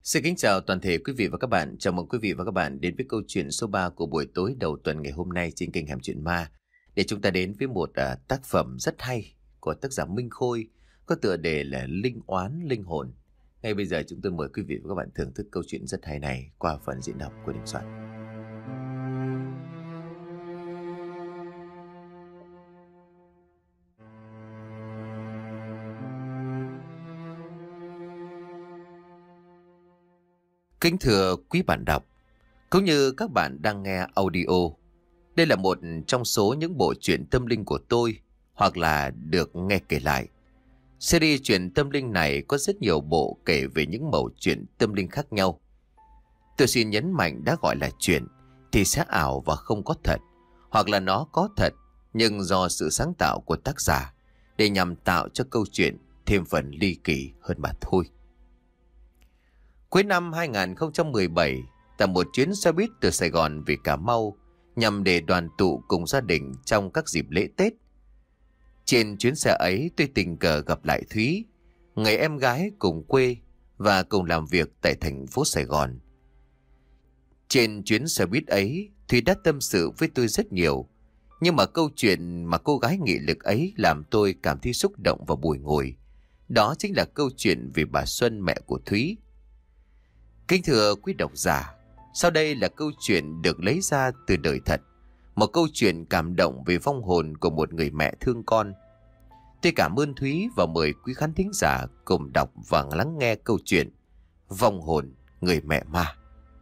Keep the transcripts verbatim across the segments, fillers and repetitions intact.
Xin kính chào toàn thể quý vị và các bạn. Chào mừng quý vị và các bạn đến với câu chuyện số ba của buổi tối đầu tuần ngày hôm nay trên kênh Hẻm Chuyện Ma. Để chúng ta đến với một uh, tác phẩm rất hay của tác giả Minh Khôi có tựa đề là Linh Oán Linh Hồn. Ngay bây giờ chúng tôi mời quý vị và các bạn thưởng thức câu chuyện rất hay này qua phần diễn đọc của Đình Soạn. Kính thưa quý bạn đọc, cũng như các bạn đang nghe audio, đây là một trong số những bộ truyện tâm linh của tôi hoặc là được nghe kể lại. Series truyện tâm linh này có rất nhiều bộ kể về những mẩu chuyện tâm linh khác nhau. Tôi xin nhấn mạnh đã gọi là chuyện thì sẽ ảo và không có thật, hoặc là nó có thật nhưng do sự sáng tạo của tác giả để nhằm tạo cho câu chuyện thêm phần ly kỳ hơn mà thôi. Cuối năm hai không một bảy, tại một chuyến xe buýt từ Sài Gòn về Cà Mau nhằm để đoàn tụ cùng gia đình trong các dịp lễ Tết. Trên chuyến xe ấy tôi tình cờ gặp lại Thúy, người em gái cùng quê và cùng làm việc tại thành phố Sài Gòn. Trên chuyến xe buýt ấy, Thúy đã tâm sự với tôi rất nhiều, nhưng mà câu chuyện mà cô gái nghị lực ấy làm tôi cảm thấy xúc động và bùi ngùi. Đó chính là câu chuyện về bà Xuân, mẹ của Thúy. Kính thưa quý độc giả, sau đây là câu chuyện được lấy ra từ đời thật, một câu chuyện cảm động về vong hồn của một người mẹ thương con. Tôi cảm ơn Thúy và mời quý khán thính giả cùng đọc và lắng nghe câu chuyện Vong hồn người mẹ ma.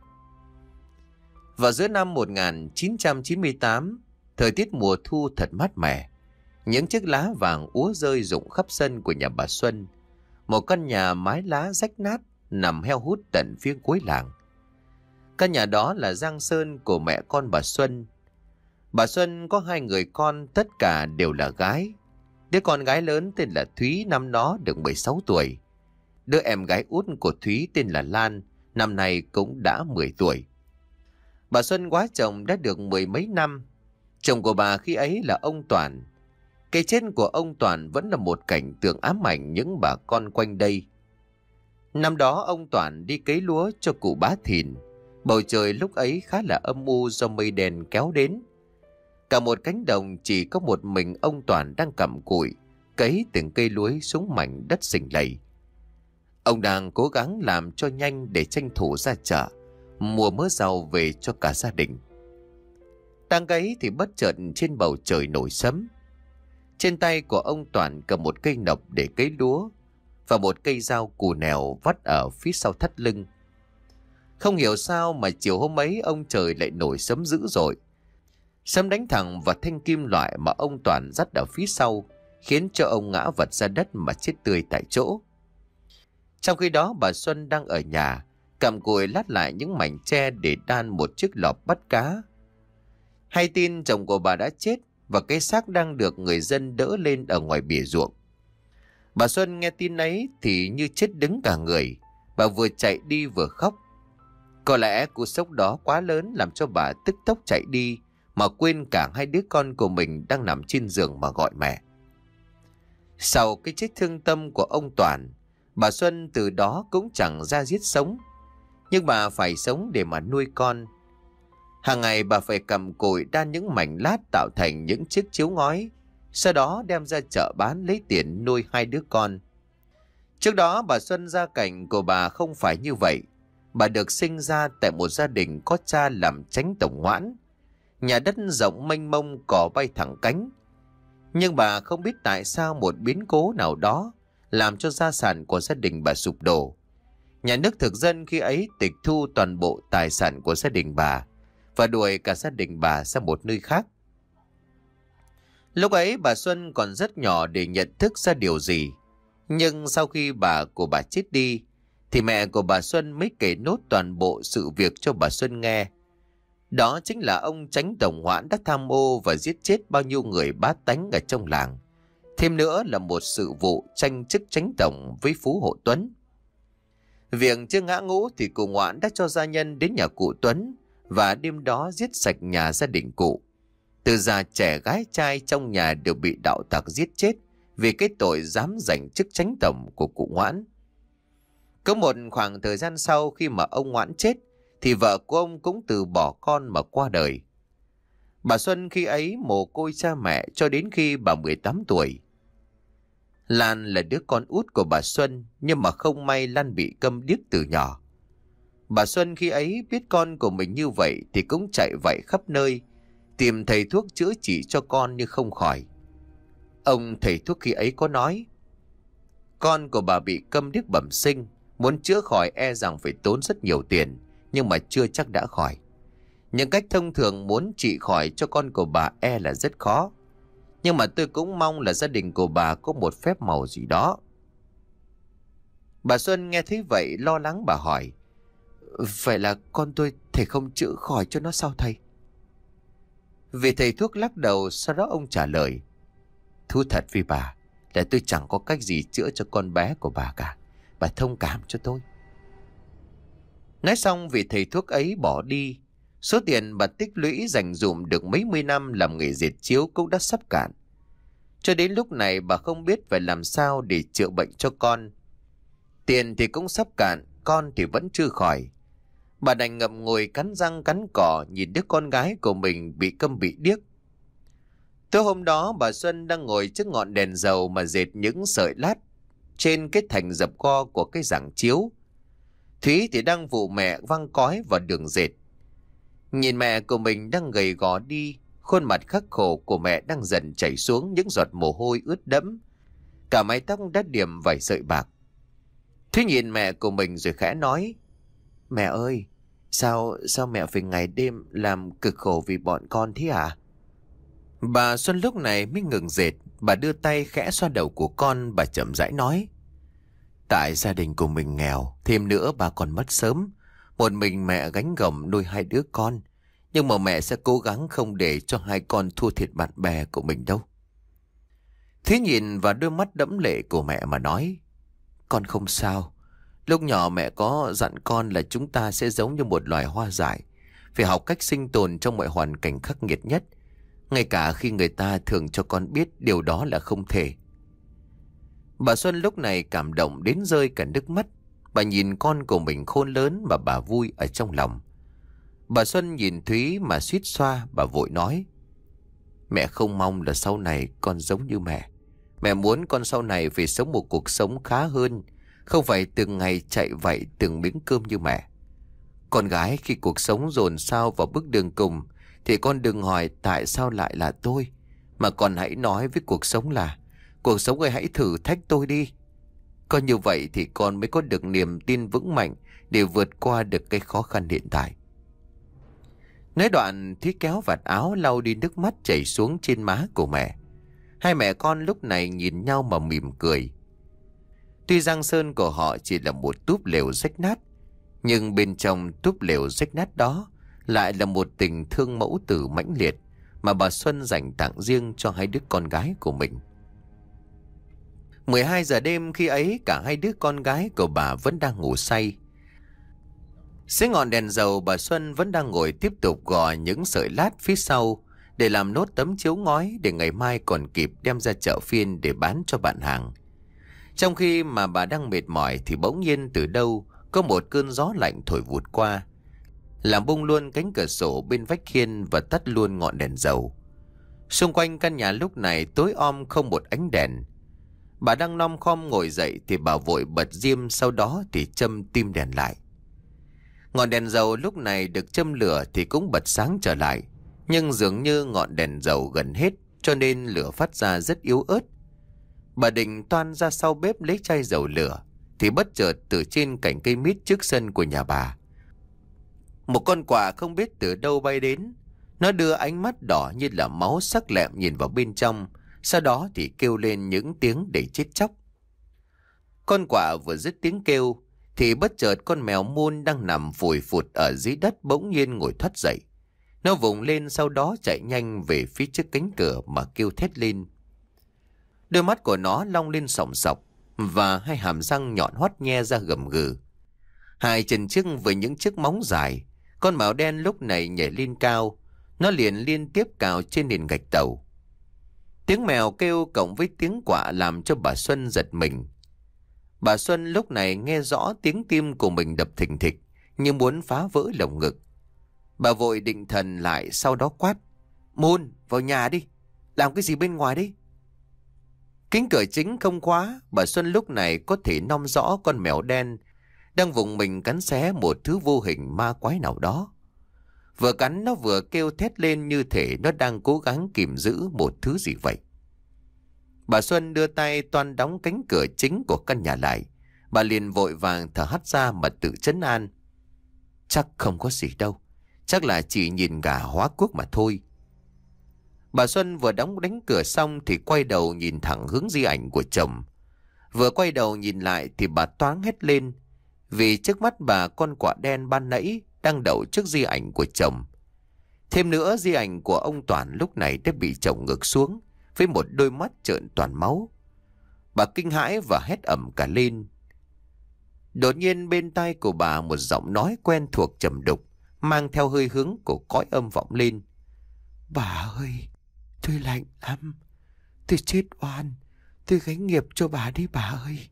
Vào giữa năm một nghìn chín trăm chín mươi tám, thời tiết mùa thu thật mát mẻ. Những chiếc lá vàng úa rơi rụng khắp sân của nhà bà Xuân. Một căn nhà mái lá rách nát nằm heo hút tận phía cuối làng. Căn nhà đó là giang sơn của mẹ con bà Xuân. Bà Xuân có hai người con, tất cả đều là gái. Đứa con gái lớn tên là Thúy, năm đó được mười sáu tuổi. Đứa em gái út của Thúy tên là Lan, năm nay cũng đã mười tuổi. Bà Xuân quá chồng đã được mười mấy năm. Chồng của bà khi ấy là ông Toàn. Cái chết của ông Toàn vẫn là một cảnh tượng ám ảnh những bà con quanh đây. Năm đó ông Toàn đi cấy lúa cho cụ Bá Thìn. Bầu trời lúc ấy khá là âm u do mây đen kéo đến. Cả một cánh đồng chỉ có một mình ông Toàn đang cặm cụi, cấy từng cây lúa xuống mảnh đất sình lầy. Ông đang cố gắng làm cho nhanh để tranh thủ ra chợ, mua mớ rau về cho cả gia đình. Đang cấy thì bất chợt trên bầu trời nổi sấm. Trên tay của ông Toàn cầm một cây nọc để cấy lúa và một cây dao cù nèo vắt ở phía sau thắt lưng. Không hiểu sao mà chiều hôm ấy ông trời lại nổi sấm dữ dội. Sấm đánh thẳng vào thanh kim loại mà ông Toàn dắt ở phía sau, khiến cho ông ngã vật ra đất mà chết tươi tại chỗ. Trong khi đó bà Xuân đang ở nhà, cặm cụi lát lại những mảnh tre để đan một chiếc lọp bắt cá. Hay tin chồng của bà đã chết và cái xác đang được người dân đỡ lên ở ngoài bìa ruộng. Bà Xuân nghe tin ấy thì như chết đứng cả người. Bà vừa chạy đi vừa khóc. Có lẽ cú sốc đó quá lớn làm cho bà tức tốc chạy đi mà quên cả hai đứa con của mình đang nằm trên giường mà gọi mẹ. Sau cái chết thương tâm của ông Toàn, bà Xuân từ đó cũng chẳng ra giết sống. Nhưng bà phải sống để mà nuôi con. Hàng ngày bà phải cầm cụi đan những mảnh lát tạo thành những chiếc chiếu ngói, sau đó đem ra chợ bán lấy tiền nuôi hai đứa con. Trước đó bà Xuân gia cảnh của bà không phải như vậy. Bà được sinh ra tại một gia đình có cha làm chánh tổng hoãn. Nhà đất rộng mênh mông, cỏ bay thẳng cánh. Nhưng bà không biết tại sao một biến cố nào đó làm cho gia sản của gia đình bà sụp đổ. Nhà nước thực dân khi ấy tịch thu toàn bộ tài sản của gia đình bà và đuổi cả gia đình bà sang một nơi khác. Lúc ấy bà Xuân còn rất nhỏ để nhận thức ra điều gì. Nhưng sau khi bà của bà chết đi thì mẹ của bà Xuân mới kể nốt toàn bộ sự việc cho bà Xuân nghe. Đó chính là ông chánh tổng hoãn đã tham ô và giết chết bao nhiêu người bá tánh ở trong làng. Thêm nữa là một sự vụ tranh chức chánh tổng với Phú Hộ Tuấn. Việc chưa ngã ngũ thì cụ Ngoãn đã cho gia nhân đến nhà cụ Tuấn và đêm đó giết sạch nhà gia đình cụ. Từ già trẻ gái trai trong nhà đều bị đạo tặc giết chết vì cái tội dám giành chức chánh tổng của cụ Ngoãn. Có một khoảng thời gian sau khi mà ông Ngoãn chết thì vợ của ông cũng từ bỏ con mà qua đời. Bà Xuân khi ấy mồ côi cha mẹ cho đến khi bà mười tám tuổi. Lan là đứa con út của bà Xuân, nhưng mà không may Lan bị câm điếc từ nhỏ. Bà Xuân khi ấy biết con của mình như vậy thì cũng chạy vạy khắp nơi, tìm thầy thuốc chữa trị cho con nhưng không khỏi. Ông thầy thuốc khi ấy có nói, con của bà bị câm điếc bẩm sinh, muốn chữa khỏi e rằng phải tốn rất nhiều tiền, nhưng mà chưa chắc đã khỏi. Những cách thông thường muốn trị khỏi cho con của bà e là rất khó. Nhưng mà tôi cũng mong là gia đình của bà có một phép màu gì đó. Bà Xuân nghe thấy vậy lo lắng, bà hỏi, vậy là con tôi thầy không chữa khỏi cho nó sao thầy? Vị thầy thuốc lắc đầu, sau đó ông trả lời, thú thật với bà là tôi chẳng có cách gì chữa cho con bé của bà cả. Bà thông cảm cho tôi. Nói xong vị thầy thuốc ấy bỏ đi. Số tiền bà tích lũy dành dụm được mấy mươi năm làm nghề dệt chiếu cũng đã sắp cạn. Cho đến lúc này bà không biết phải làm sao để chữa bệnh cho con. Tiền thì cũng sắp cạn, con thì vẫn chưa khỏi. Bà đành ngậm ngùi cắn răng cắn cỏ nhìn đứa con gái của mình bị câm bị điếc. Tối hôm đó bà Xuân đang ngồi trước ngọn đèn dầu mà dệt những sợi lát trên cái thành dập co của cái giảng chiếu. Thúy thì đang phụ mẹ văng cói vào đường dệt. Nhìn mẹ của mình đang gầy gò đi, khuôn mặt khắc khổ của mẹ đang dần chảy xuống những giọt mồ hôi ướt đẫm. Cả mái tóc đã điểm vài sợi bạc. Thúy nhìn mẹ của mình rồi khẽ nói, mẹ ơi, sao sao mẹ phải ngày đêm làm cực khổ vì bọn con thế à? Bà Xuân lúc này mới ngừng dệt, bà đưa tay khẽ xoa đầu của con, bà chậm rãi nói, tại gia đình của mình nghèo, thêm nữa bà còn mất sớm. Một mình mẹ gánh gồng nuôi hai đứa con. Nhưng mà mẹ sẽ cố gắng không để cho hai con thua thiệt bạn bè của mình đâu. Thế nhìn vào đôi mắt đẫm lệ của mẹ mà nói, con không sao. Lúc nhỏ mẹ có dặn con là chúng ta sẽ giống như một loài hoa dại, phải học cách sinh tồn trong mọi hoàn cảnh khắc nghiệt nhất, ngay cả khi người ta thường cho con biết điều đó là không thể. Bà Xuân lúc này cảm động đến rơi cả nước mắt. Bà nhìn con của mình khôn lớn mà bà vui ở trong lòng. Bà Xuân nhìn Thúy mà suýt xoa, bà vội nói, mẹ không mong là sau này con giống như mẹ. Mẹ muốn con sau này phải sống một cuộc sống khá hơn, không phải từng ngày chạy vạy từng miếng cơm như mẹ. Con gái khi cuộc sống dồn sao vào bước đường cùng thì con đừng hỏi tại sao lại là tôi, mà con hãy nói với cuộc sống là, cuộc sống ơi hãy thử thách tôi đi. Có như vậy thì con mới có được niềm tin vững mạnh để vượt qua được cái khó khăn hiện tại. Nói đoạn Thúy kéo vạt áo lau đi nước mắt chảy xuống trên má của mẹ. Hai mẹ con lúc này nhìn nhau mà mỉm cười. Tuy giang sơn của họ chỉ là một túp lều rách nát, nhưng bên trong túp lều rách nát đó lại là một tình thương mẫu tử mãnh liệt mà bà Xuân dành tặng riêng cho hai đứa con gái của mình. mười hai giờ đêm khi ấy cả hai đứa con gái của bà vẫn đang ngủ say. Dưới ngọn đèn dầu bà Xuân vẫn đang ngồi tiếp tục gò những sợi lát phía sau để làm nốt tấm chiếu ngói để ngày mai còn kịp đem ra chợ phiên để bán cho bạn hàng. Trong khi mà bà đang mệt mỏi thì bỗng nhiên từ đâu có một cơn gió lạnh thổi vụt qua, làm bung luôn cánh cửa sổ bên vách hiên và tắt luôn ngọn đèn dầu. Xung quanh căn nhà lúc này tối om không một ánh đèn. Bà đang lom khom ngồi dậy thì bà vội bật diêm, sau đó thì châm tim đèn lại. Ngọn đèn dầu lúc này được châm lửa thì cũng bật sáng trở lại, nhưng dường như ngọn đèn dầu gần hết cho nên lửa phát ra rất yếu ớt. Bà định toan ra sau bếp lấy chai dầu lửa thì bất chợt từ trên cành cây mít trước sân của nhà bà, một con quạ không biết từ đâu bay đến. Nó đưa ánh mắt đỏ như là máu sắc lẹm nhìn vào bên trong, sau đó thì kêu lên những tiếng để chết chóc. Con quạ vừa dứt tiếng kêu thì bất chợt con mèo mun đang nằm phủi phụt ở dưới đất bỗng nhiên ngồi thoát dậy. Nó vùng lên, sau đó chạy nhanh về phía trước cánh cửa mà kêu thét lên. Đôi mắt của nó long lên sòng sọc và hai hàm răng nhọn hoắt nhe ra gầm gừ. Hai chân trước với những chiếc móng dài, con mèo đen lúc này nhảy lên cao. Nó liền liên tiếp cào trên nền gạch tàu. Tiếng mèo kêu cộng với tiếng quạ làm cho bà Xuân giật mình. Bà Xuân lúc này nghe rõ tiếng tim của mình đập thình thịch, như muốn phá vỡ lồng ngực. Bà vội định thần lại, sau đó quát: Môn, vào nhà đi, làm cái gì bên ngoài đi? Cánh cửa chính không khóa, bà Xuân lúc này có thể nom rõ con mèo đen đang vùng mình cắn xé một thứ vô hình ma quái nào đó. Vừa cắn nó vừa kêu thét lên như thể nó đang cố gắng kìm giữ một thứ gì vậy. Bà Xuân đưa tay toan đóng cánh cửa chính của căn nhà lại. Bà liền vội vàng thở hắt ra mà tự trấn an: Chắc không có gì đâu, chắc là chỉ nhìn gà hóa quốc mà thôi. Bà Xuân vừa đóng đánh cửa xong thì quay đầu nhìn thẳng hướng di ảnh của chồng. Vừa quay đầu nhìn lại thì bà toáng hét lên, vì trước mắt bà con quạ đen ban nãy đang đậu trước di ảnh của chồng. Thêm nữa, di ảnh của ông Toàn lúc này đã bị chồng ngược xuống với một đôi mắt trợn toàn máu. Bà kinh hãi và hét ầm cả lên. Đột nhiên bên tai của bà một giọng nói quen thuộc trầm đục, mang theo hơi hướng của cõi âm vọng lên: Bà ơi, tôi lạnh lắm, tôi chết oan, tôi gánh nghiệp cho bà đi bà ơi.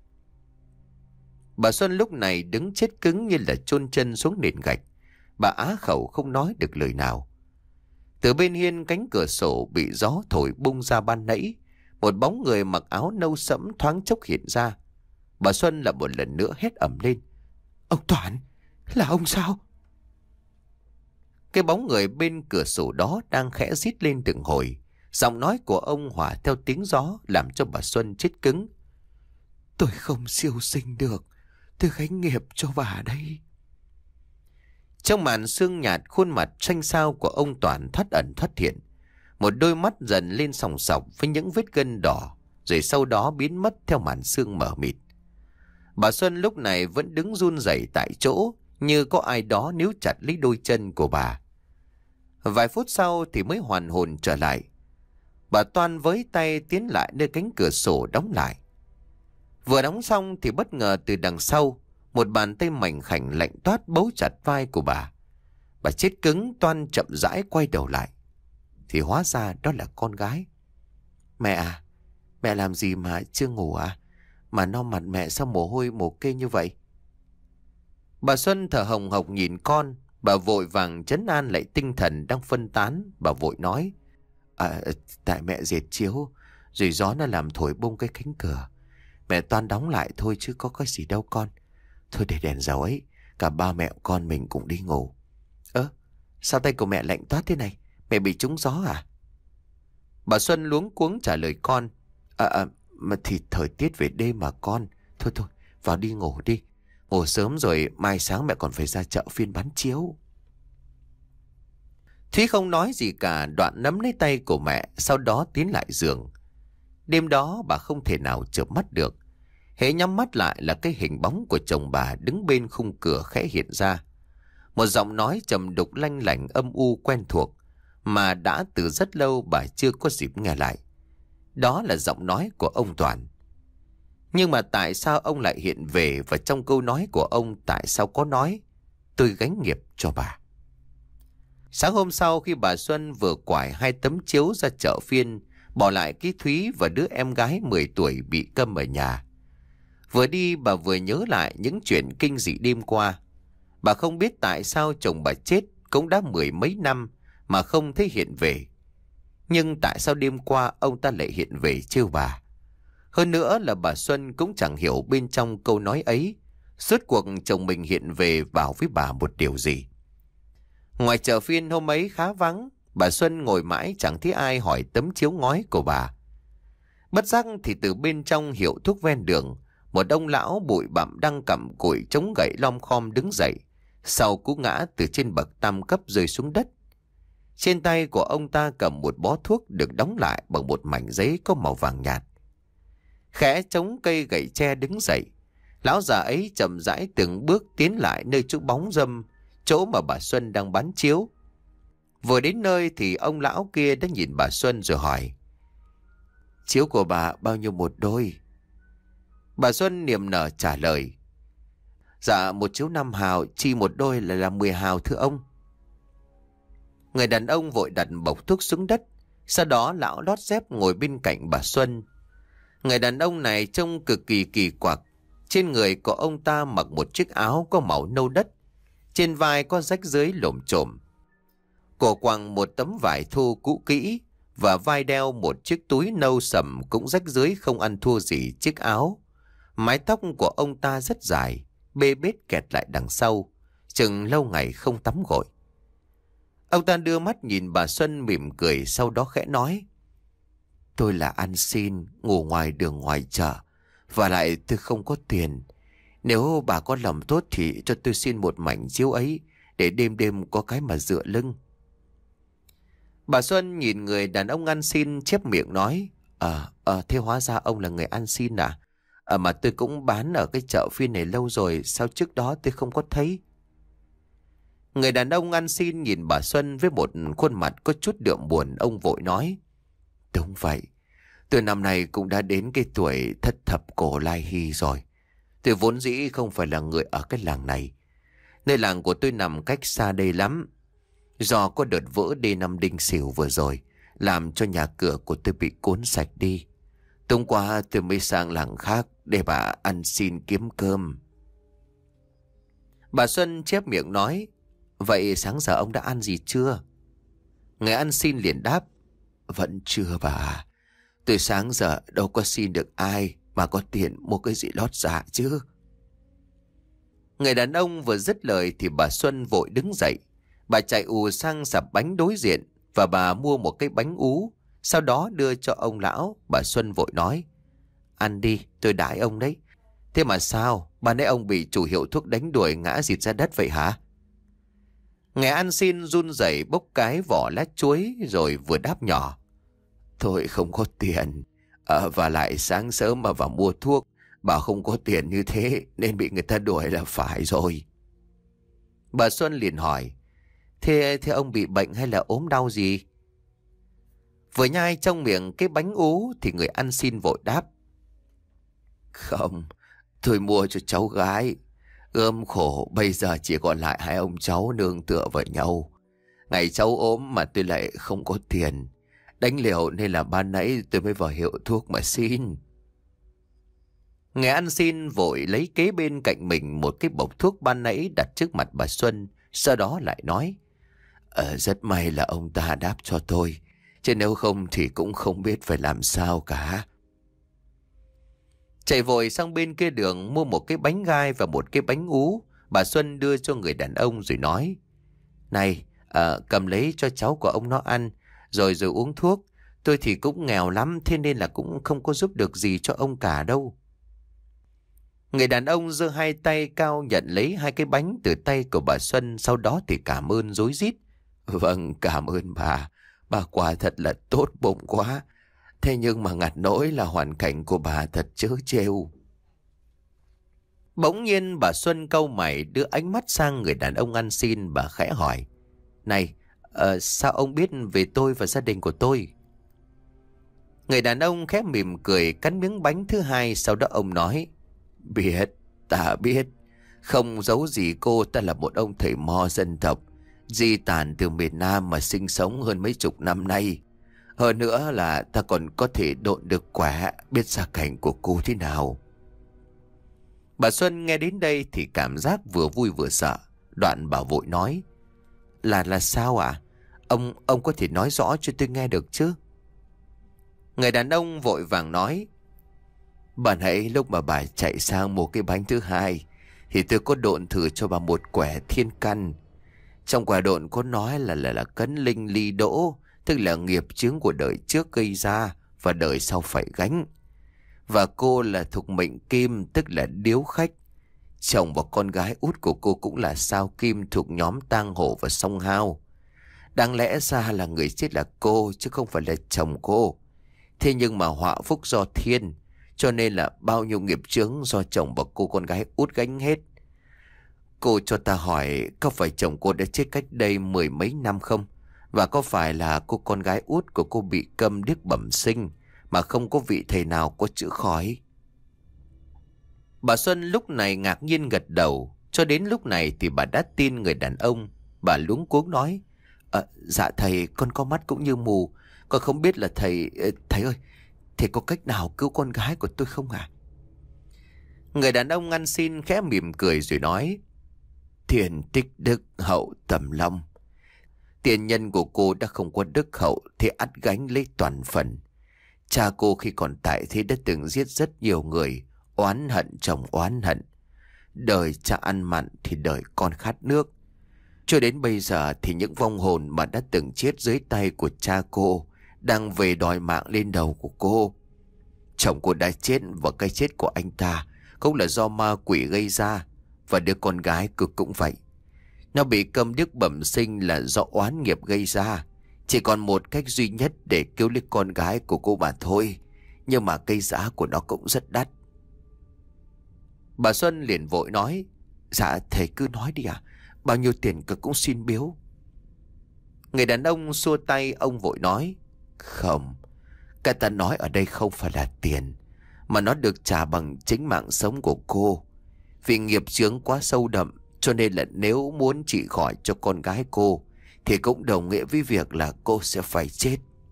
Bà Xuân lúc này đứng chết cứng như là chôn chân xuống nền gạch. Bà á khẩu không nói được lời nào. Từ bên hiên cánh cửa sổ bị gió thổi bung ra ban nãy, một bóng người mặc áo nâu sẫm thoáng chốc hiện ra. Bà Xuân lại một lần nữa hét ầm lên: Ông Toàn, là ông sao? Cái bóng người bên cửa sổ đó đang khẽ rít lên từng hồi. Giọng nói của ông hòa theo tiếng gió làm cho bà Xuân chết cứng. Tôi không siêu sinh được, tôi gánh nghiệp cho bà đây. Trong màn sương nhạt, khuôn mặt xanh xao của ông Toàn thoát ẩn thoát hiện. Một đôi mắt dần lên sòng sọc với những vết gân đỏ, rồi sau đó biến mất theo màn sương mờ mịt. Bà Xuân lúc này vẫn đứng run rẩy tại chỗ, như có ai đó níu chặt lấy đôi chân của bà. Vài phút sau thì mới hoàn hồn trở lại. Bà toan với tay tiến lại nơi cánh cửa sổ đóng lại. Vừa đóng xong thì bất ngờ từ đằng sau, một bàn tay mảnh khảnh lạnh toát bấu chặt vai của bà. Bà chết cứng, toan chậm rãi quay đầu lại. Thì hóa ra đó là con gái. Mẹ à, mẹ làm gì mà chưa ngủ à? Mà no mặt mẹ sao mồ hôi mồ kê như vậy? Bà Xuân thở hồng hộc nhìn con. Bà vội vàng trấn an lại tinh thần đang phân tán. Bà vội nói: À, tại mẹ dệt chiếu, rồi gió nó làm thổi bung cái cánh cửa. Mẹ toan đóng lại thôi chứ có cái gì đâu con. Thôi để đèn dầu ấy, cả ba mẹ con mình cũng đi ngủ. Ơ, sao tay của mẹ lạnh toát thế này? Mẹ bị trúng gió à? Bà Xuân luống cuống trả lời con: À, à mà thì thời tiết về đêm mà con. Thôi thôi, vào đi ngủ đi. Ngủ sớm rồi mai sáng mẹ còn phải ra chợ phiên bán chiếu. Thúy không nói gì cả, đoạn nắm lấy tay của mẹ, sau đó tiến lại giường. Đêm đó bà không thể nào chợp mắt được. Hễ nhắm mắt lại là cái hình bóng của chồng bà đứng bên khung cửa khẽ hiện ra. Một giọng nói trầm đục lanh lảnh âm u quen thuộc, mà đã từ rất lâu bà chưa có dịp nghe lại. Đó là giọng nói của ông Toàn. Nhưng mà tại sao ông lại hiện về, và trong câu nói của ông tại sao có nói tôi gánh nghiệp cho bà? Sáng hôm sau, khi bà Xuân vừa quải hai tấm chiếu ra chợ phiên, bỏ lại cái Thúy và đứa em gái mười tuổi bị câm ở nhà. Vừa đi bà vừa nhớ lại những chuyện kinh dị đêm qua. Bà không biết tại sao chồng bà chết cũng đã mười mấy năm mà không thấy hiện về. Nhưng tại sao đêm qua ông ta lại hiện về trêu bà? Hơn nữa là bà Xuân cũng chẳng hiểu bên trong câu nói ấy, suốt cuộc chồng mình hiện về bảo với bà một điều gì. Ngoài chợ phiên hôm ấy khá vắng, bà Xuân ngồi mãi chẳng thấy ai hỏi tấm chiếu ngói của bà. Bất giác thì từ bên trong hiệu thuốc ven đường, một ông lão bụi bặm đang cầm cùi chống gậy lom khom đứng dậy, sau cú ngã từ trên bậc tam cấp rơi xuống đất. Trên tay của ông ta cầm một bó thuốc được đóng lại bằng một mảnh giấy có màu vàng nhạt. Khẽ chống cây gậy tre đứng dậy, lão già ấy chậm rãi từng bước tiến lại nơi chỗ bóng râm, chỗ mà bà Xuân đang bán chiếu. Vừa đến nơi thì ông lão kia đã nhìn bà Xuân rồi hỏi: Chiếu của bà bao nhiêu một đôi? Bà Xuân niềm nở trả lời: Dạ một chiếu năm hào, chi một đôi là là mười hào thưa ông. Người đàn ông vội đặt bọc thuốc xuống đất. Sau đó lão lót dép ngồi bên cạnh bà Xuân. Người đàn ông này trông cực kỳ kỳ quặc. Trên người của ông ta mặc một chiếc áo có màu nâu đất, trên vai có rách rưới lổm chổm. Cổ quàng một tấm vải thô cũ kỹ, và vai đeo một chiếc túi nâu sầm cũng rách rưới không ăn thua gì chiếc áo. Mái tóc của ông ta rất dài, bê bết kẹt lại đằng sau, chừng lâu ngày không tắm gội. Ông ta đưa mắt nhìn bà Xuân mỉm cười, sau đó khẽ nói: Tôi là ăn xin, ngủ ngoài đường ngoài chợ, và lại tôi không có tiền. Nếu bà có lòng tốt thì cho tôi xin một mảnh chiếu ấy, để đêm đêm có cái mà dựa lưng. Bà Xuân nhìn người đàn ông ăn xin, chép miệng nói: Ờ, ờ, thế hóa ra ông là người ăn xin à? Ờ, mà tôi cũng bán ở cái chợ phiên này lâu rồi, sao trước đó tôi không có thấy? Người đàn ông ăn xin nhìn bà Xuân với một khuôn mặt có chút đượm buồn, ông vội nói: Đúng vậy, tôi năm nay cũng đã đến cái tuổi thất thập cổ lai hy rồi. Tôi vốn dĩ không phải là người ở cái làng này. Nơi làng của tôi nằm cách xa đây lắm. Do có đợt vỡ đê năm Đinh Sửu vừa rồi, làm cho nhà cửa của tôi bị cuốn sạch đi. Tối qua tôi mới sang làng khác để bà ăn xin kiếm cơm. Bà Xuân chép miệng nói: Vậy sáng giờ ông đã ăn gì chưa? Người ăn xin liền đáp: Vẫn chưa bà. Từ sáng giờ đâu có xin được ai mà có tiền mua cái gì lót dạ chứ. Người đàn ông vừa dứt lời thì bà Xuân vội đứng dậy. Bà chạy ù sang sạp bánh đối diện và bà mua một cái bánh ú, sau đó đưa cho ông lão. Bà Xuân vội nói: Ăn đi, tôi đãi ông đấy. Thế mà sao, bà nãy ông bị chủ hiệu thuốc đánh đuổi ngã dịt ra đất vậy hả? Người ăn xin run rẩy bốc cái vỏ lá chuối rồi vừa đáp nhỏ: Tôi không có tiền. À, và lại sáng sớm mà vào mua thuốc, bảo không có tiền như thế nên bị người ta đuổi là phải rồi. Bà Xuân liền hỏi: Thế, thế ông bị bệnh hay là ốm đau gì? Vừa nhai trong miệng cái bánh ú thì người ăn xin vội đáp: Không, tôi mua cho cháu gái. Gươm khổ bây giờ chỉ còn lại hai ông cháu nương tựa vào nhau. Ngày cháu ốm mà tôi lại không có tiền. Đánh liều nên là ban nãy tôi mới vào hiệu thuốc mà xin. Người ăn xin vội lấy kế bên cạnh mình một cái bọc thuốc ban nãy đặt trước mặt bà Xuân, sau đó lại nói: Ờ, rất may là ông ta đáp cho tôi, chứ nếu không thì cũng không biết phải làm sao cả. Chạy vội sang bên kia đường mua một cái bánh gai và một cái bánh ú, bà Xuân đưa cho người đàn ông rồi nói: Này, à, cầm lấy cho cháu của ông nó ăn, rồi rồi uống thuốc. Tôi thì cũng nghèo lắm, thế nên là cũng không có giúp được gì cho ông cả đâu. Người đàn ông giơ hai tay cao nhận lấy hai cái bánh từ tay của bà Xuân, sau đó thì cảm ơn rối rít: Vâng, cảm ơn bà. Bà quả thật là tốt bụng quá. Thế nhưng mà ngặt nỗi là hoàn cảnh của bà thật trớ trêu. Bỗng nhiên bà Xuân cau mày đưa ánh mắt sang người đàn ông ăn xin, bà khẽ hỏi: Này, uh, sao ông biết về tôi và gia đình của tôi? Người đàn ông khẽ mỉm cười cắn miếng bánh thứ hai, sau đó ông nói: Biết, ta biết. Không giấu gì cô, ta là một ông thầy mo dân tộc, di tản từ miền Nam mà sinh sống hơn mấy chục năm nay. Hơn nữa là ta còn có thể độn được quả, biết gia cảnh của cô thế nào. Bà Xuân nghe đến đây thì cảm giác vừa vui vừa sợ. Đoạn bà vội nói: Là là sao ạ? À? Ông, ông có thể nói rõ cho tôi nghe được chứ? Người đàn ông vội vàng nói: Bà nãy lúc mà bà chạy sang một cái bánh thứ hai thì tôi có độn thử cho bà một quẻ thiên căn. Trong quả độn có nói là là là cấn linh ly đỗ, tức là nghiệp chướng của đời trước gây ra và đời sau phải gánh. Và cô là thuộc mệnh kim, tức là điếu khách. Chồng và con gái út của cô cũng là sao kim, thuộc nhóm tang hổ và song hao. Đáng lẽ ra là người chết là cô chứ không phải là chồng cô. Thế nhưng mà họa phúc do thiên, cho nên là bao nhiêu nghiệp chướng do chồng và cô con gái út gánh hết. Cô cho ta hỏi, có phải chồng cô đã chết cách đây mười mấy năm không? Và có phải là cô con gái út của cô bị câm điếc bẩm sinh mà không có vị thầy nào có chữa khỏi? Bà Xuân lúc này ngạc nhiên gật đầu. Cho đến lúc này thì bà đã tin người đàn ông. Bà luống cuống nói: à, Dạ thầy, con có mắt cũng như mù. Con không biết là thầy... Thầy ơi, thầy có cách nào cứu con gái của tôi không ạ? À? Người đàn ông ăn xin khẽ mỉm cười rồi nói: Tiền tích đức hậu tầm long. Tiền nhân của cô đã không có đức hậu thì ắt gánh lấy toàn phần. Cha cô khi còn tại thế đã từng giết rất nhiều người, oán hận chồng oán hận. Đời cha ăn mặn thì đời con khát nước. Cho đến bây giờ thì những vong hồn mà đã từng chết dưới tay của cha cô đang về đòi mạng lên đầu của cô. Chồng cô đã chết và cái chết của anh ta cũng là do ma quỷ gây ra. Và đứa con gái cô cũng vậy. Nó bị câm điếc bẩm sinh là do oán nghiệp gây ra. Chỉ còn một cách duy nhất để cứu lấy con gái của cô mà thôi. Nhưng mà cây giá của nó cũng rất đắt. Bà Xuân liền vội nói: Dạ thầy cứ nói đi ạ. Bao nhiêu tiền cực cũng xin biếu. Người đàn ông xua tay, ông vội nói: Không, cái ta nói ở đây không phải là tiền, mà nó được trả bằng chính mạng sống của cô. Vì nghiệp chướng quá sâu đậm, cho nên là nếu muốn trị khỏi cho con gái cô thì cũng đồng nghĩa với việc là cô sẽ phải chết.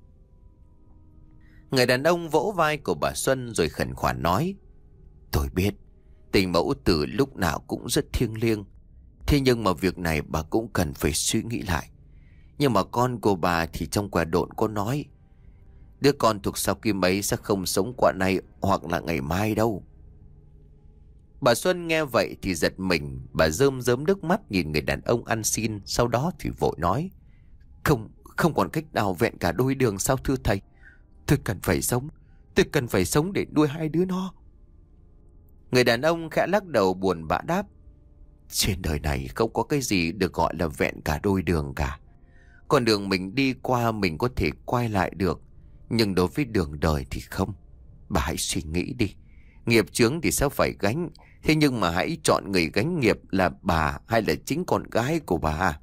Người đàn ông vỗ vai của bà Xuân rồi khẩn khoản nói: Tôi biết tình mẫu tử lúc nào cũng rất thiêng liêng, thế nhưng mà việc này bà cũng cần phải suy nghĩ lại. Nhưng mà con của bà thì trong quả độn có nói đứa con thuộc sao kim ấy sẽ không sống qua nay hoặc là ngày mai đâu. Bà Xuân nghe vậy thì giật mình. Bà rơm rớm nước mắt nhìn người đàn ông ăn xin. Sau đó thì vội nói: Không, không còn cách nào vẹn cả đôi đường sao thưa thầy? Tôi cần phải sống. Tôi cần phải sống để nuôi hai đứa nó. Người đàn ông khẽ lắc đầu buồn bã đáp: Trên đời này không có cái gì được gọi là vẹn cả đôi đường cả. Con đường mình đi qua mình có thể quay lại được, nhưng đối với đường đời thì không. Bà hãy suy nghĩ đi. Nghiệp chướng thì sẽ phải gánh, thế nhưng mà hãy chọn người gánh nghiệp là bà hay là chính con gái của bà.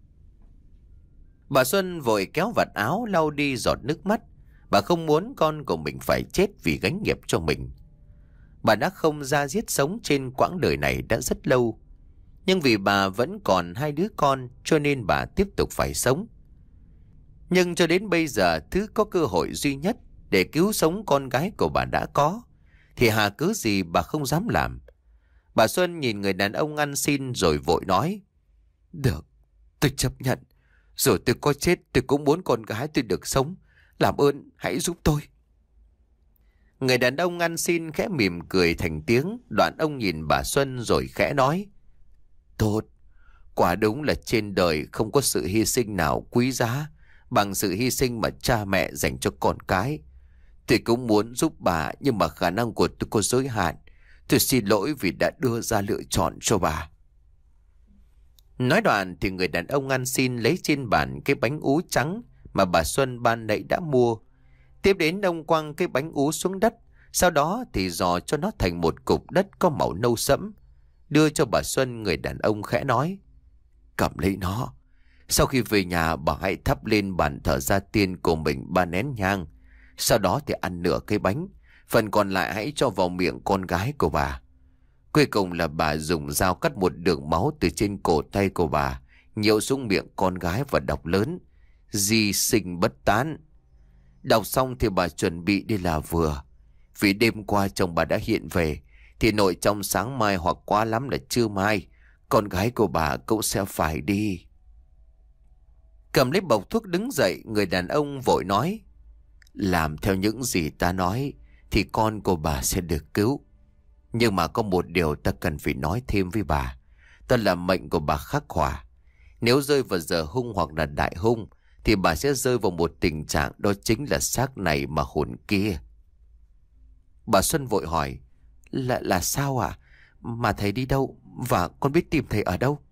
Bà Xuân vội kéo vạt áo lau đi giọt nước mắt. Bà không muốn con của mình phải chết vì gánh nghiệp cho mình. Bà đã không ra giết sống trên quãng đời này đã rất lâu. Nhưng vì bà vẫn còn hai đứa con cho nên bà tiếp tục phải sống. Nhưng cho đến bây giờ, thứ có cơ hội duy nhất để cứu sống con gái của bà đã có, thì hà cớ gì bà không dám làm. Bà Xuân nhìn người đàn ông ăn xin rồi vội nói: Được, tôi chấp nhận. Rồi tôi có chết tôi cũng muốn con gái tôi được sống. Làm ơn hãy giúp tôi. Người đàn ông ăn xin khẽ mỉm cười thành tiếng. Đoạn ông nhìn bà Xuân rồi khẽ nói: Tốt, quả đúng là trên đời không có sự hy sinh nào quý giá bằng sự hy sinh mà cha mẹ dành cho con cái. Tôi cũng muốn giúp bà, nhưng mà khả năng của tôi có giới hạn. Tôi xin lỗi vì đã đưa ra lựa chọn cho bà. Nói đoạn thì người đàn ông ăn xin lấy trên bàn cái bánh ú trắng mà bà Xuân ban nãy đã mua. Tiếp đến ông quăng cái bánh ú xuống đất. Sau đó thì dò cho nó thành một cục đất có màu nâu sẫm. Đưa cho bà Xuân, người đàn ông khẽ nói: Cầm lấy nó. Sau khi về nhà bà hãy thắp lên bàn thờ gia tiên của mình ba nén nhang. Sau đó thì ăn nửa cái bánh. Phần còn lại hãy cho vào miệng con gái của bà. Cuối cùng là bà dùng dao cắt một đường máu từ trên cổ tay của bà, nhậu xuống miệng con gái và đọc lớn: Di sinh bất tán. Đọc xong thì bà chuẩn bị đi là vừa. Vì đêm qua chồng bà đã hiện về, thì nội trong sáng mai hoặc quá lắm là trưa mai, con gái của bà cũng sẽ phải đi. Cầm lấy bọc thuốc đứng dậy, người đàn ông vội nói: Làm theo những gì ta nói thì con của bà sẽ được cứu. Nhưng mà có một điều ta cần phải nói thêm với bà. Đó là mệnh của bà khắc hỏa. Nếu rơi vào giờ hung hoặc là đại hung thì bà sẽ rơi vào một tình trạng, đó chính là xác này mà hồn kia. Bà Xuân vội hỏi: Là, là sao ạ? À? Mà thầy đi đâu? Và con biết tìm thầy ở đâu?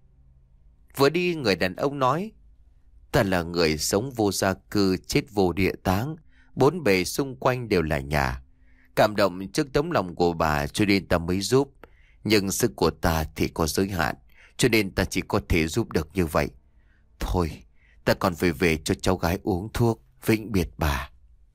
Vừa đi, người đàn ông nói: Ta là người sống vô gia cư, chết vô địa táng. Bốn bề xung quanh đều là nhà. Cảm động trước tấm lòng của bà cho nên ta mới giúp. Nhưng sức của ta thì có giới hạn, cho nên ta chỉ có thể giúp được như vậy. Thôi, ta còn phải về cho cháu gái uống thuốc. Vĩnh biệt bà.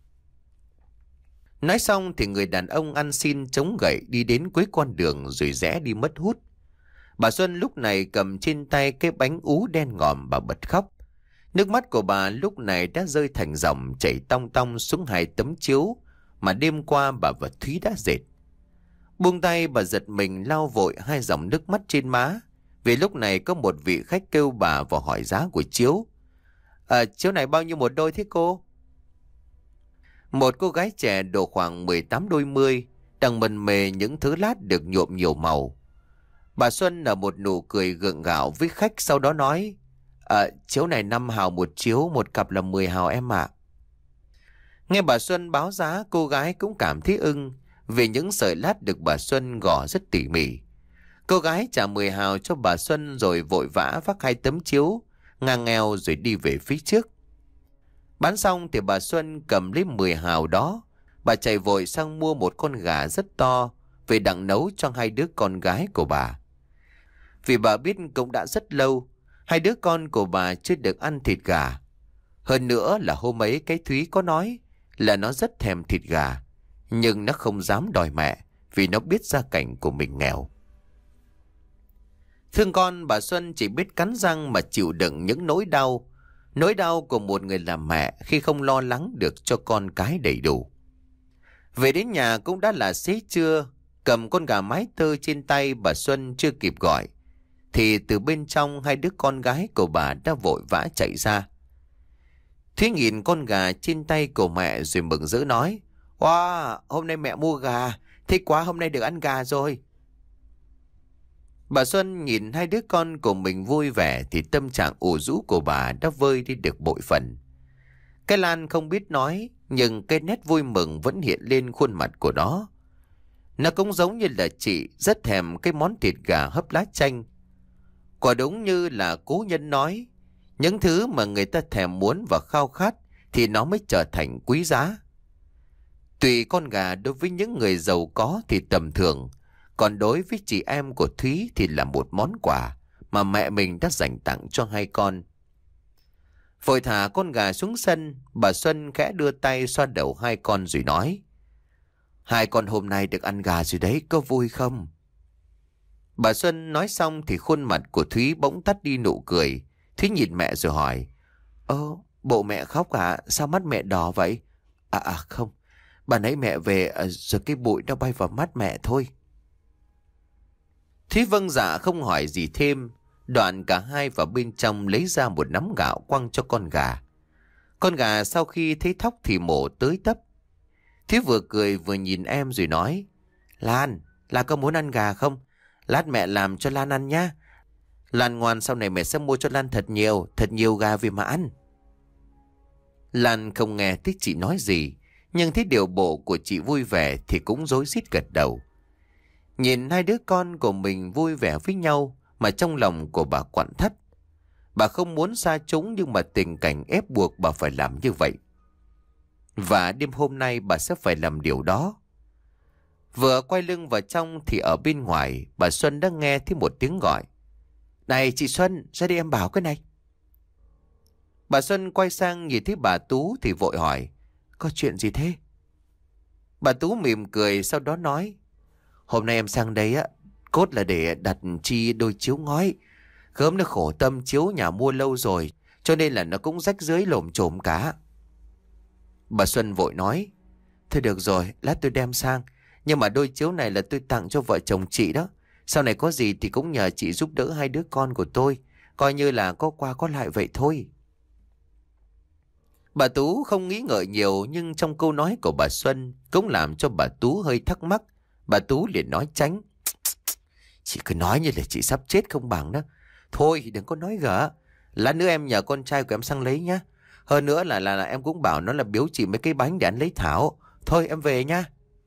Nói xong thì người đàn ông ăn xin chống gậy đi đến cuối con đường rồi rẽ đi mất hút. Bà Xuân lúc này cầm trên tay cái bánh ú đen ngòm, bà bật khóc. Nước mắt của bà lúc này đã rơi thành dòng chảy tong tong xuống hai tấm chiếu mà đêm qua bà và Thúy đã dệt. Buông tay bà giật mình lau vội hai dòng nước mắt trên má. Vì lúc này có một vị khách kêu bà vào hỏi giá của chiếu. À, chiếu này bao nhiêu một đôi thế cô? Một cô gái trẻ độ khoảng mười tám đôi mươi, đang mần mề những thứ lát được nhuộm nhiều màu. Bà Xuân nở một nụ cười gượng gạo với khách, sau đó nói: À, chiếu này năm hào một chiếu, một cặp là mười hào em ạ. Nghe bà Xuân báo giá, cô gái cũng cảm thấy ưng, vì những sợi lát được bà Xuân gõ rất tỉ mỉ. Cô gái trả mười hào cho bà Xuân rồi vội vã vác hai tấm chiếu, ngang nghèo rồi đi về phía trước. Bán xong thì bà Xuân cầm lấy mười hào đó, bà chạy vội sang mua một con gà rất to về đặng nấu cho hai đứa con gái của bà. Vì bà biết cũng đã rất lâu hai đứa con của bà chưa được ăn thịt gà. Hơn nữa là hôm ấy cái Thúy có nói là nó rất thèm thịt gà, nhưng nó không dám đòi mẹ vì nó biết gia cảnh của mình nghèo. Thương con, bà Xuân chỉ biết cắn răng mà chịu đựng những nỗi đau. Nỗi đau của một người làm mẹ khi không lo lắng được cho con cái đầy đủ. Về đến nhà cũng đã là xế trưa. Cầm con gà mái tơ trên tay, bà Xuân chưa kịp gọi thì từ bên trong hai đứa con gái của bà đã vội vã chạy ra. Thúy nhìn con gà trên tay của mẹ rồi mừng rỡ nói: Wow, hôm nay mẹ mua gà, thích quá, hôm nay được ăn gà rồi. Bà Xuân nhìn hai đứa con của mình vui vẻ thì tâm trạng ủ rũ của bà đã vơi đi được bội phần. Cái Lan không biết nói, nhưng cái nét vui mừng vẫn hiện lên khuôn mặt của nó. Nó cũng giống như là chị, rất thèm cái món thịt gà hấp lá chanh. Quả đúng như là cố nhân nói, những thứ mà người ta thèm muốn và khao khát thì nó mới trở thành quý giá. Tùy con gà đối với những người giàu có thì tầm thường, còn đối với chị em của Thúy thì là một món quà mà mẹ mình đã dành tặng cho hai con. Vội thả con gà xuống sân, bà Xuân khẽ đưa tay xoa đầu hai con rồi nói: Hai con hôm nay được ăn gà rồi đấy, có vui không? Bà Xuân nói xong thì khuôn mặt của Thúy bỗng tắt đi nụ cười. Thúy nhìn mẹ rồi hỏi: Ơ, bộ mẹ khóc à? Sao mắt mẹ đỏ vậy? À à không, bà nãy mẹ về à, rồi cái bụi nó bay vào mắt mẹ thôi. Thúy vâng dạ không hỏi gì thêm. Đoạn cả hai vào bên trong lấy ra một nắm gạo quăng cho con gà. Con gà sau khi thấy thóc thì mổ tới tấp. Thúy vừa cười vừa nhìn em rồi nói: Lan, Lan có muốn ăn gà không? Lát mẹ làm cho Lan ăn nhá. Lan ngoan, sau này mẹ sẽ mua cho Lan thật nhiều, thật nhiều gà vì mà ăn. Lan không nghe thích chị nói gì, nhưng thấy điều bộ của chị vui vẻ thì cũng rối rít gật đầu. Nhìn hai đứa con của mình vui vẻ với nhau mà trong lòng của bà quặn thắt. Bà không muốn xa chúng nhưng mà tình cảnh ép buộc bà phải làm như vậy. Và đêm hôm nay bà sẽ phải làm điều đó. Vừa quay lưng vào trong thì ở bên ngoài bà Xuân đã nghe thấy một tiếng gọi: Này chị Xuân, ra đây em bảo cái này. Bà Xuân quay sang nhìn thấy bà Tú thì vội hỏi: Có chuyện gì thế? Bà Tú mỉm cười sau đó nói: Hôm nay em sang đây á, cốt là để đặt chi đôi chiếu ngói. Gớm nó khổ tâm, chiếu nhà mua lâu rồi, cho nên là nó cũng rách rưới lồm chồm cả. Bà Xuân vội nói: Thôi được rồi, lát tôi đem sang. Nhưng mà đôi chiếu này là tôi tặng cho vợ chồng chị đó. Sau này có gì thì cũng nhờ chị giúp đỡ hai đứa con của tôi. Coi như là có qua có lại vậy thôi. Bà Tú không nghĩ ngợi nhiều, nhưng trong câu nói của bà Xuân cũng làm cho bà Tú hơi thắc mắc. Bà Tú liền nói tránh: Chị cứ nói như là chị sắp chết không bằng đó. Thôi đừng có nói gỡ. Lát nữa em nhờ con trai của em sang lấy nhá. Hơn nữa là, là là em cũng bảo nó là biếu chị mấy cái bánh để ăn lấy thảo. Thôi em về nha.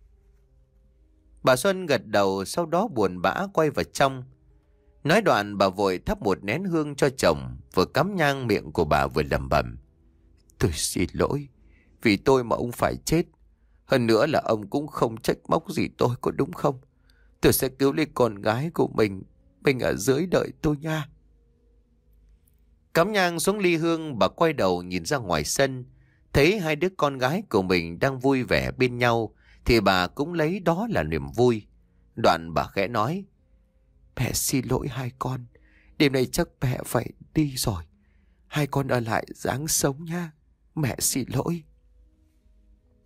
Bà Xuân gật đầu, sau đó buồn bã quay vào trong. Nói đoạn bà vội thắp một nén hương cho chồng, vừa cắm nhang miệng của bà vừa lẩm bẩm: Tôi xin lỗi, vì tôi mà ông phải chết. Hơn nữa là ông cũng không trách móc gì tôi, có đúng không? Tôi sẽ cứu lấy con gái của mình, mình ở dưới đợi tôi nha. Cắm nhang xuống ly hương, bà quay đầu nhìn ra ngoài sân, thấy hai đứa con gái của mình đang vui vẻ bên nhau, thì bà cũng lấy đó là niềm vui. Đoạn bà khẽ nói: Mẹ xin lỗi hai con, đêm nay chắc mẹ phải đi rồi. Hai con ở lại ráng sống nha, mẹ xin lỗi.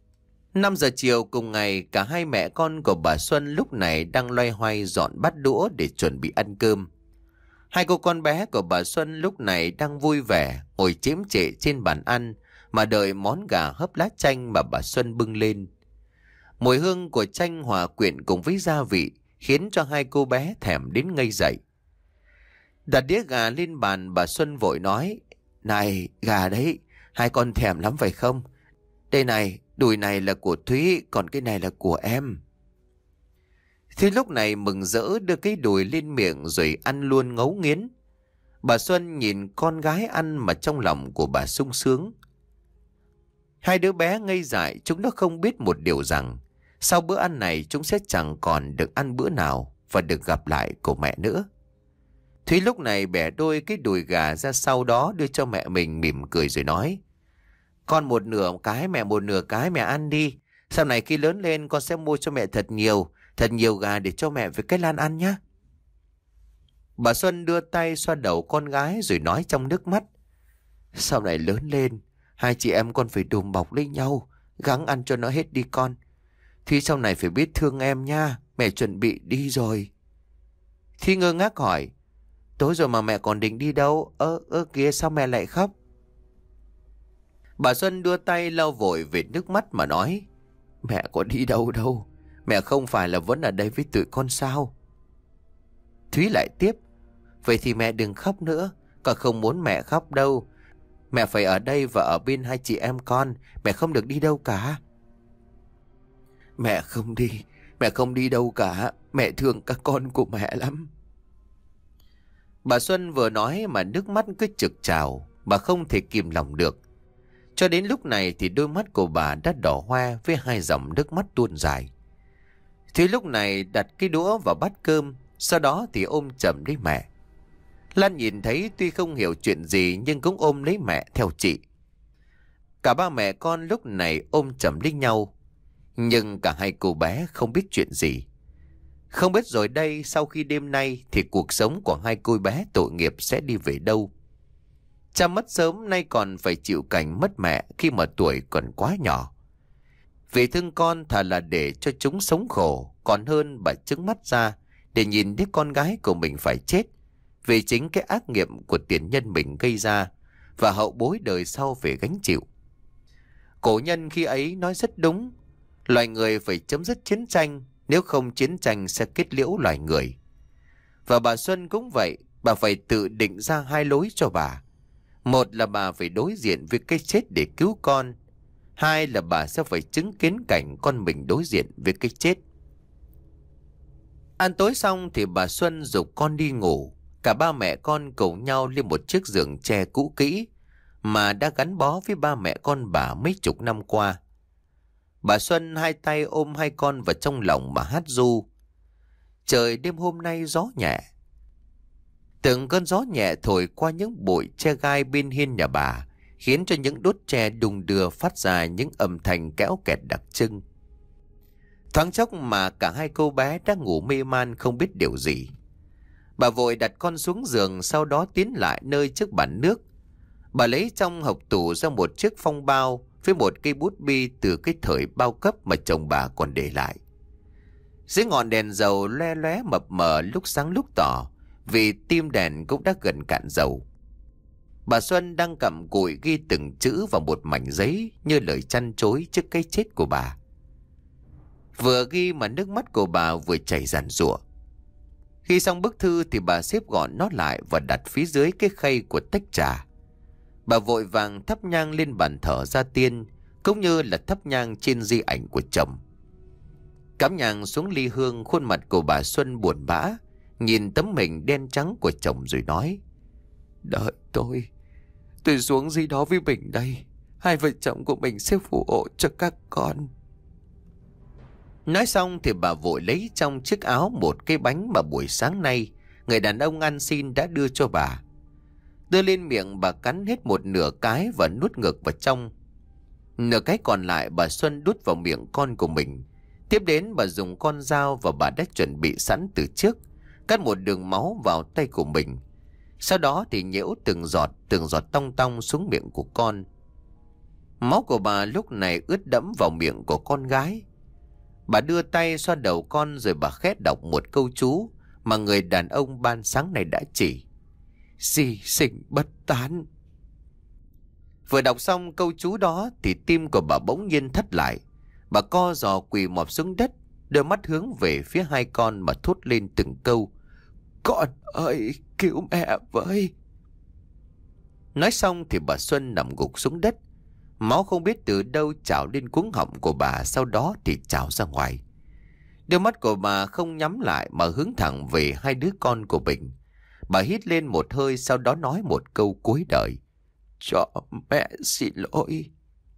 Năm giờ chiều cùng ngày, cả hai mẹ con của bà Xuân lúc này đang loay hoay dọn bát đũa để chuẩn bị ăn cơm. Hai cô con bé của bà Xuân lúc này đang vui vẻ ngồi chếm trệ trên bàn ăn mà đợi món gà hấp lá chanh mà bà Xuân bưng lên. Mùi hương của chanh hòa quyện cùng với gia vị khiến cho hai cô bé thèm đến ngây dậy. Đặt đĩa gà lên bàn, bà Xuân vội nói: "Này, gà đấy, hai con thèm lắm phải không? Đây này, đùi này là của Thúy, còn cái này là của em." Thúy lúc này mừng rỡ đưa cái đùi lên miệng rồi ăn luôn ngấu nghiến. Bà Xuân nhìn con gái ăn mà trong lòng của bà sung sướng. Hai đứa bé ngây dại, chúng nó không biết một điều rằng sau bữa ăn này chúng sẽ chẳng còn được ăn bữa nào và được gặp lại của mẹ nữa. Thúy lúc này bẻ đôi cái đùi gà ra, sau đó đưa cho mẹ mình mỉm cười rồi nói: "Con một nửa cái, mẹ một nửa cái, mẹ ăn đi. Sau này khi lớn lên con sẽ mua cho mẹ thật nhiều, thật nhiều gà để cho mẹ với cái Lan ăn nhé." Bà Xuân đưa tay xoa đầu con gái rồi nói trong nước mắt: "Sau này lớn lên, hai chị em con phải đùm bọc lấy nhau, gắng ăn cho nó hết đi con. Thúy sau này phải biết thương em nha, mẹ chuẩn bị đi rồi." Thúy ngơ ngác hỏi: "Tối rồi mà mẹ còn định đi đâu? Ơ, ơ kìa, sao mẹ lại khóc?" Bà Xuân đưa tay lau vội về nước mắt mà nói: "Mẹ có đi đâu đâu, mẹ không phải là vẫn ở đây với tụi con sao?" Thúy lại tiếp: "Vậy thì mẹ đừng khóc nữa, con không muốn mẹ khóc đâu. Mẹ phải ở đây và ở bên hai chị em con, mẹ không được đi đâu cả." "Mẹ không đi, mẹ không đi đâu cả, mẹ thương các con của mẹ lắm." Bà Xuân vừa nói mà nước mắt cứ trực trào, bà không thể kìm lòng được. Cho đến lúc này thì đôi mắt của bà đã đỏ hoe với hai dòng nước mắt tuôn dài. Thì lúc này đặt cái đũa vào bát cơm, sau đó thì ôm chầm lấy mẹ. Lan nhìn thấy tuy không hiểu chuyện gì nhưng cũng ôm lấy mẹ theo chị. Cả ba mẹ con lúc này ôm chầm lấy nhau, nhưng cả hai cô bé không biết chuyện gì. Không biết rồi đây sau khi đêm nay thì cuộc sống của hai cô bé tội nghiệp sẽ đi về đâu. Cha mất sớm, nay còn phải chịu cảnh mất mẹ khi mà tuổi còn quá nhỏ. Vì thương con thà là để cho chúng sống khổ còn hơn bà trứng mắt ra để nhìn thấy con gái của mình phải chết vì chính cái ác nghiệm của tiền nhân mình gây ra và hậu bối đời sau phải gánh chịu. Cổ nhân khi ấy nói rất đúng, loài người phải chấm dứt chiến tranh, nếu không chiến tranh sẽ kết liễu loài người. Và bà Xuân cũng vậy, bà phải tự định ra hai lối cho bà. Một là bà phải đối diện với cái chết để cứu con. Hai là bà sẽ phải chứng kiến cảnh con mình đối diện với cái chết. Ăn tối xong thì bà Xuân giục con đi ngủ. Cả ba mẹ con cùng nhau lên một chiếc giường tre cũ kỹ mà đã gắn bó với ba mẹ con bà mấy chục năm qua. Bà Xuân hai tay ôm hai con vào trong lòng mà hát ru. Trời đêm hôm nay gió nhẹ. Từng cơn gió nhẹ thổi qua những bụi tre gai bên hiên nhà bà, khiến cho những đốt tre đùng đưa phát ra những âm thanh kéo kẹt đặc trưng. Thoáng chốc mà cả hai cô bé đã ngủ mê man không biết điều gì. Bà vội đặt con xuống giường, sau đó tiến lại nơi trước bàn nước. Bà lấy trong hộc tủ ra một chiếc phong bao với một cây bút bi từ cái thời bao cấp mà chồng bà còn để lại. Dưới ngọn đèn dầu loe loé mập mờ lúc sáng lúc tỏ, vì tim đèn cũng đã gần cạn dầu. Bà Xuân đang cặm cụi ghi từng chữ vào một mảnh giấy như lời trăn trối trước cái chết của bà. Vừa ghi mà nước mắt của bà vừa chảy ràn rụa. Khi xong bức thư thì bà xếp gọn nó lại và đặt phía dưới cái khay của tách trà. Bà vội vàng thắp nhang lên bàn thờ gia tiên, cũng như là thắp nhang trên di ảnh của chồng. Cắm nhang xuống ly hương, khuôn mặt của bà Xuân buồn bã nhìn tấm hình đen trắng của chồng rồi nói: "Đợi tôi, tôi xuống dưới đó với mình đây. Hai vợ chồng của mình sẽ phù hộ cho các con." Nói xong thì bà vội lấy trong chiếc áo một cái bánh mà buổi sáng nay người đàn ông ăn xin đã đưa cho bà. Đưa lên miệng bà cắn hết một nửa cái và nuốt ngược vào trong. Nửa cái còn lại bà Xuân đút vào miệng con của mình. Tiếp đến bà dùng con dao và bà đã chuẩn bị sẵn từ trước, cắt một đường máu vào tay của mình. Sau đó thì nhễu từng giọt từng giọt tong tong xuống miệng của con. Máu của bà lúc này ướt đẫm vào miệng của con gái. Bà đưa tay xoa đầu con rồi bà khét đọc một câu chú mà người đàn ông ban sáng này đã chỉ. Di sinh bất tán. Vừa đọc xong câu chú đó thì tim của bà bỗng nhiên thắt lại. Bà co giò quỳ mọp xuống đất, đôi mắt hướng về phía hai con mà thốt lên từng câu. Con ơi, cứu mẹ với. Nói xong thì bà Xuân nằm gục xuống đất. Máu không biết từ đâu trào lên cuống họng của bà, sau đó thì trào ra ngoài. Đôi mắt của bà không nhắm lại mà hướng thẳng về hai đứa con của mình. Bà hít lên một hơi, sau đó nói một câu cuối đời. Cho mẹ xin lỗi.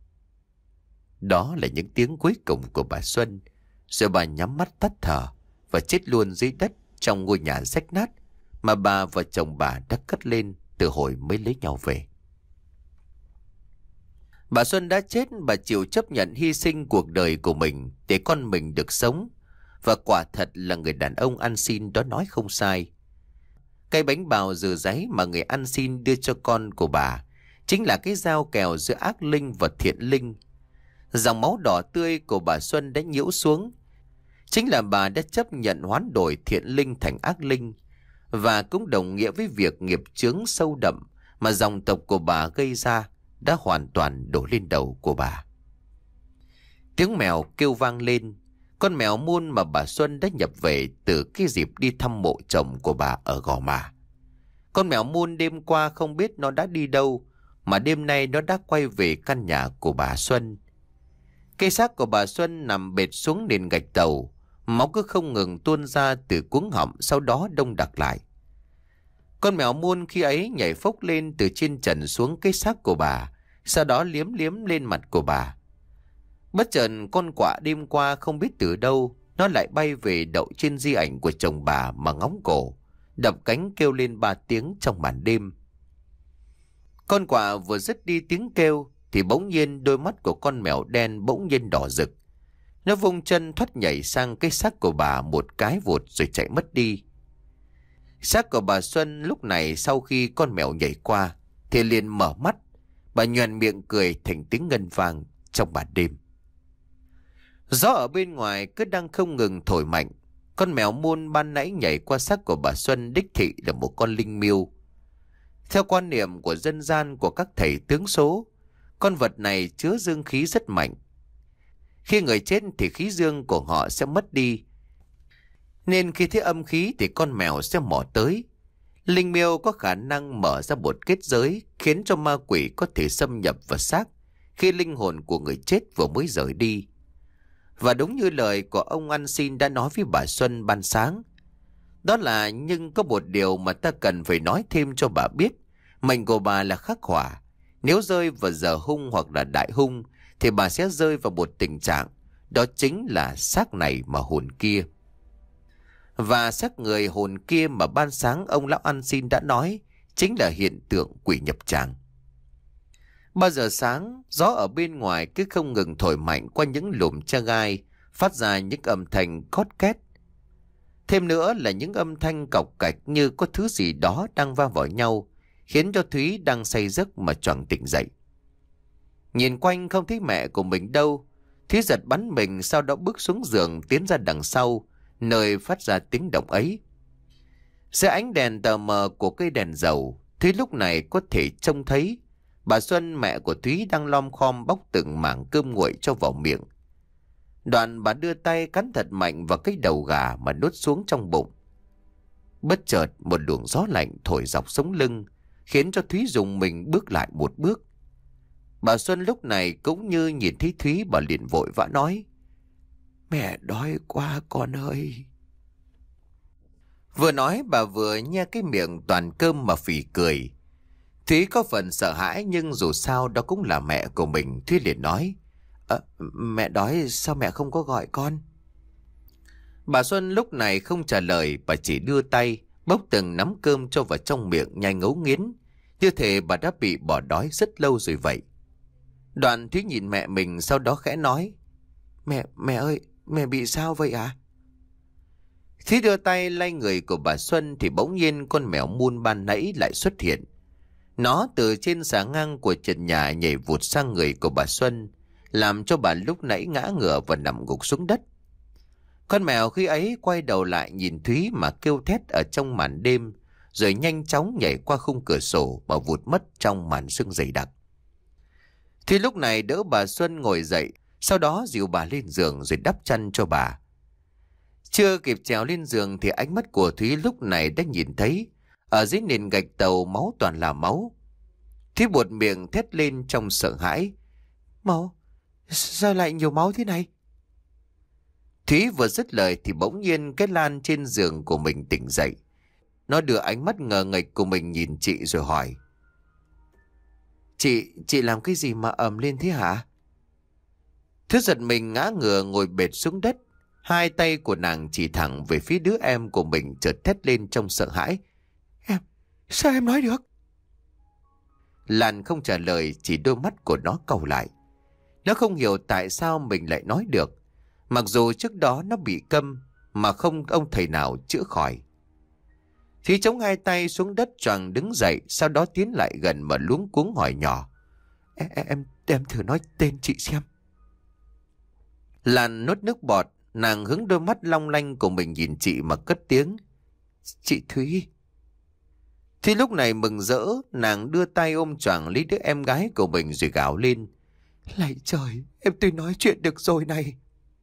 Đó là những tiếng cuối cùng của bà Xuân. Rồi bà nhắm mắt tắt thở và chết luôn dưới đất trong ngôi nhà rách nát mà bà và chồng bà đã cất lên từ hồi mới lấy nhau về. Bà Xuân đã chết, bà chịu chấp nhận hy sinh cuộc đời của mình để con mình được sống. Và quả thật là người đàn ông ăn xin đó nói không sai. Cây bánh bào dừa giấy mà người ăn xin đưa cho con của bà chính là cái giao kèo giữa ác linh và thiện linh. Dòng máu đỏ tươi của bà Xuân đã nhiễu xuống. Chính là bà đã chấp nhận hoán đổi thiện linh thành ác linh. Và cũng đồng nghĩa với việc nghiệp chướng sâu đậm mà dòng tộc của bà gây ra đã hoàn toàn đổ lên đầu của bà. Tiếng mèo kêu vang lên. Con mèo muôn mà bà Xuân đã nhập về từ cái dịp đi thăm mộ chồng của bà ở Gò Mả. Con mèo muôn đêm qua không biết nó đã đi đâu, mà đêm nay nó đã quay về căn nhà của bà Xuân. Cây xác của bà Xuân nằm bệt xuống nền gạch tàu, máu cứ không ngừng tuôn ra từ cuống họng, sau đó đông đặc lại. Con mèo muôn khi ấy nhảy phốc lên từ trên trần xuống cái xác của bà, sau đó liếm liếm lên mặt của bà. Bất chợt con quạ đêm qua không biết từ đâu, nó lại bay về đậu trên di ảnh của chồng bà mà ngóng cổ, đập cánh kêu lên ba tiếng trong màn đêm. Con quạ vừa dứt đi tiếng kêu thì bỗng nhiên đôi mắt của con mèo đen bỗng nhiên đỏ rực. Nó vung chân thoát nhảy sang cái xác của bà một cái vụt rồi chạy mất đi. Xác của bà Xuân lúc này sau khi con mèo nhảy qua thì liền mở mắt. Bà nhoẻn miệng cười thành tiếng ngân vang trong màn đêm. Gió ở bên ngoài cứ đang không ngừng thổi mạnh. Con mèo muôn ban nãy nhảy qua xác của bà Xuân đích thị là một con linh miêu. Theo quan niệm của dân gian của các thầy tướng số, con vật này chứa dương khí rất mạnh. Khi người chết thì khí dương của họ sẽ mất đi, nên khi thấy âm khí thì con mèo sẽ mò tới. Linh miêu có khả năng mở ra một kết giới khiến cho ma quỷ có thể xâm nhập vào xác khi linh hồn của người chết vừa mới rời đi. Và đúng như lời của ông ăn xin đã nói với bà Xuân ban sáng, đó là nhưng có một điều mà ta cần phải nói thêm cho bà biết. Mệnh của bà là khắc hỏa. Nếu rơi vào giờ hung hoặc là đại hung thì bà sẽ rơi vào một tình trạng, đó chính là xác này mà hồn kia. Và xác người hồn kia mà ban sáng ông lão ăn xin đã nói chính là hiện tượng quỷ nhập tràng. Ba giờ sáng, gió ở bên ngoài cứ không ngừng thổi mạnh qua những lùm tre gai, phát ra những âm thanh cót két. Thêm nữa là những âm thanh cọc cạch như có thứ gì đó đang va vào nhau, khiến cho Thúy đang say giấc mà choàng tỉnh dậy. Nhìn quanh không thấy mẹ của mình đâu, Thúy giật bắn mình, sau đó bước xuống giường tiến ra đằng sau, nơi phát ra tiếng động ấy. Dưới ánh đèn tờ mờ của cây đèn dầu, Thúy lúc này có thể trông thấy bà Xuân, mẹ của Thúy, đang lom khom bóc từng mảng cơm nguội cho vào miệng. Đoạn bà đưa tay cắn thật mạnh vào cái đầu gà mà nuốt xuống trong bụng. Bất chợt một luồng gió lạnh thổi dọc sống lưng, khiến cho Thúy dùng mình bước lại một bước. Bà Xuân lúc này cũng như nhìn thấy Thúy, bà liền vội vã nói: Mẹ đói quá con ơi. Vừa nói bà vừa nhe cái miệng toàn cơm mà phì cười. Thúy có phần sợ hãi, nhưng dù sao đó cũng là mẹ của mình. Thúy liền nói: à, Mẹ đói, sao mẹ không có gọi con? Bà Xuân lúc này không trả lời, bà chỉ đưa tay bốc từng nắm cơm cho vào trong miệng nhai ngấu nghiến, như thể bà đã bị bỏ đói rất lâu rồi vậy. Đoạn Thúy nhìn mẹ mình, sau đó khẽ nói: Mẹ, mẹ ơi, mẹ bị sao vậy à? Thúy đưa tay lay người của bà Xuân thì bỗng nhiên con mèo muôn ban nãy lại xuất hiện. Nó từ trên xà ngang của trần nhà nhảy vụt sang người của bà Xuân, làm cho bà lúc nãy ngã ngửa và nằm gục xuống đất. Con mèo khi ấy quay đầu lại nhìn Thúy mà kêu thét ở trong màn đêm, rồi nhanh chóng nhảy qua khung cửa sổ và vụt mất trong màn sương dày đặc. Thúy lúc này đỡ bà Xuân ngồi dậy, sau đó dìu bà lên giường rồi đắp chăn cho bà. Chưa kịp trèo lên giường thì ánh mắt của Thúy lúc này đã nhìn thấy ở dưới nền gạch tàu máu toàn là máu. Thúy buột miệng thét lên trong sợ hãi. Máu? Sao lại nhiều máu thế này? Thúy vừa dứt lời thì bỗng nhiên cái Lan trên giường của mình tỉnh dậy. Nó đưa ánh mắt ngờ nghệch của mình nhìn chị rồi hỏi. Chị, chị làm cái gì mà ầm lên thế hả? Thứ giật mình ngã ngửa ngồi bệt xuống đất. Hai tay của nàng chỉ thẳng về phía đứa em của mình, chợt thét lên trong sợ hãi. Em, sao em nói được? Lan không trả lời, chỉ đôi mắt của nó cau lại. Nó không hiểu tại sao mình lại nói được, mặc dù trước đó nó bị câm mà không ông thầy nào chữa khỏi. Thì chống hai tay xuống đất choàng đứng dậy, sau đó tiến lại gần mà luống cuống hỏi nhỏ. Em, em, em thử nói tên chị xem. Lan nuốt nước bọt, nàng hướng đôi mắt long lanh của mình nhìn chị mà cất tiếng. Chị Thúy. Thì lúc này mừng rỡ, nàng đưa tay ôm choàng lấy đứa em gái của mình rồi gào lên. Lạy trời, em tôi nói chuyện được rồi này.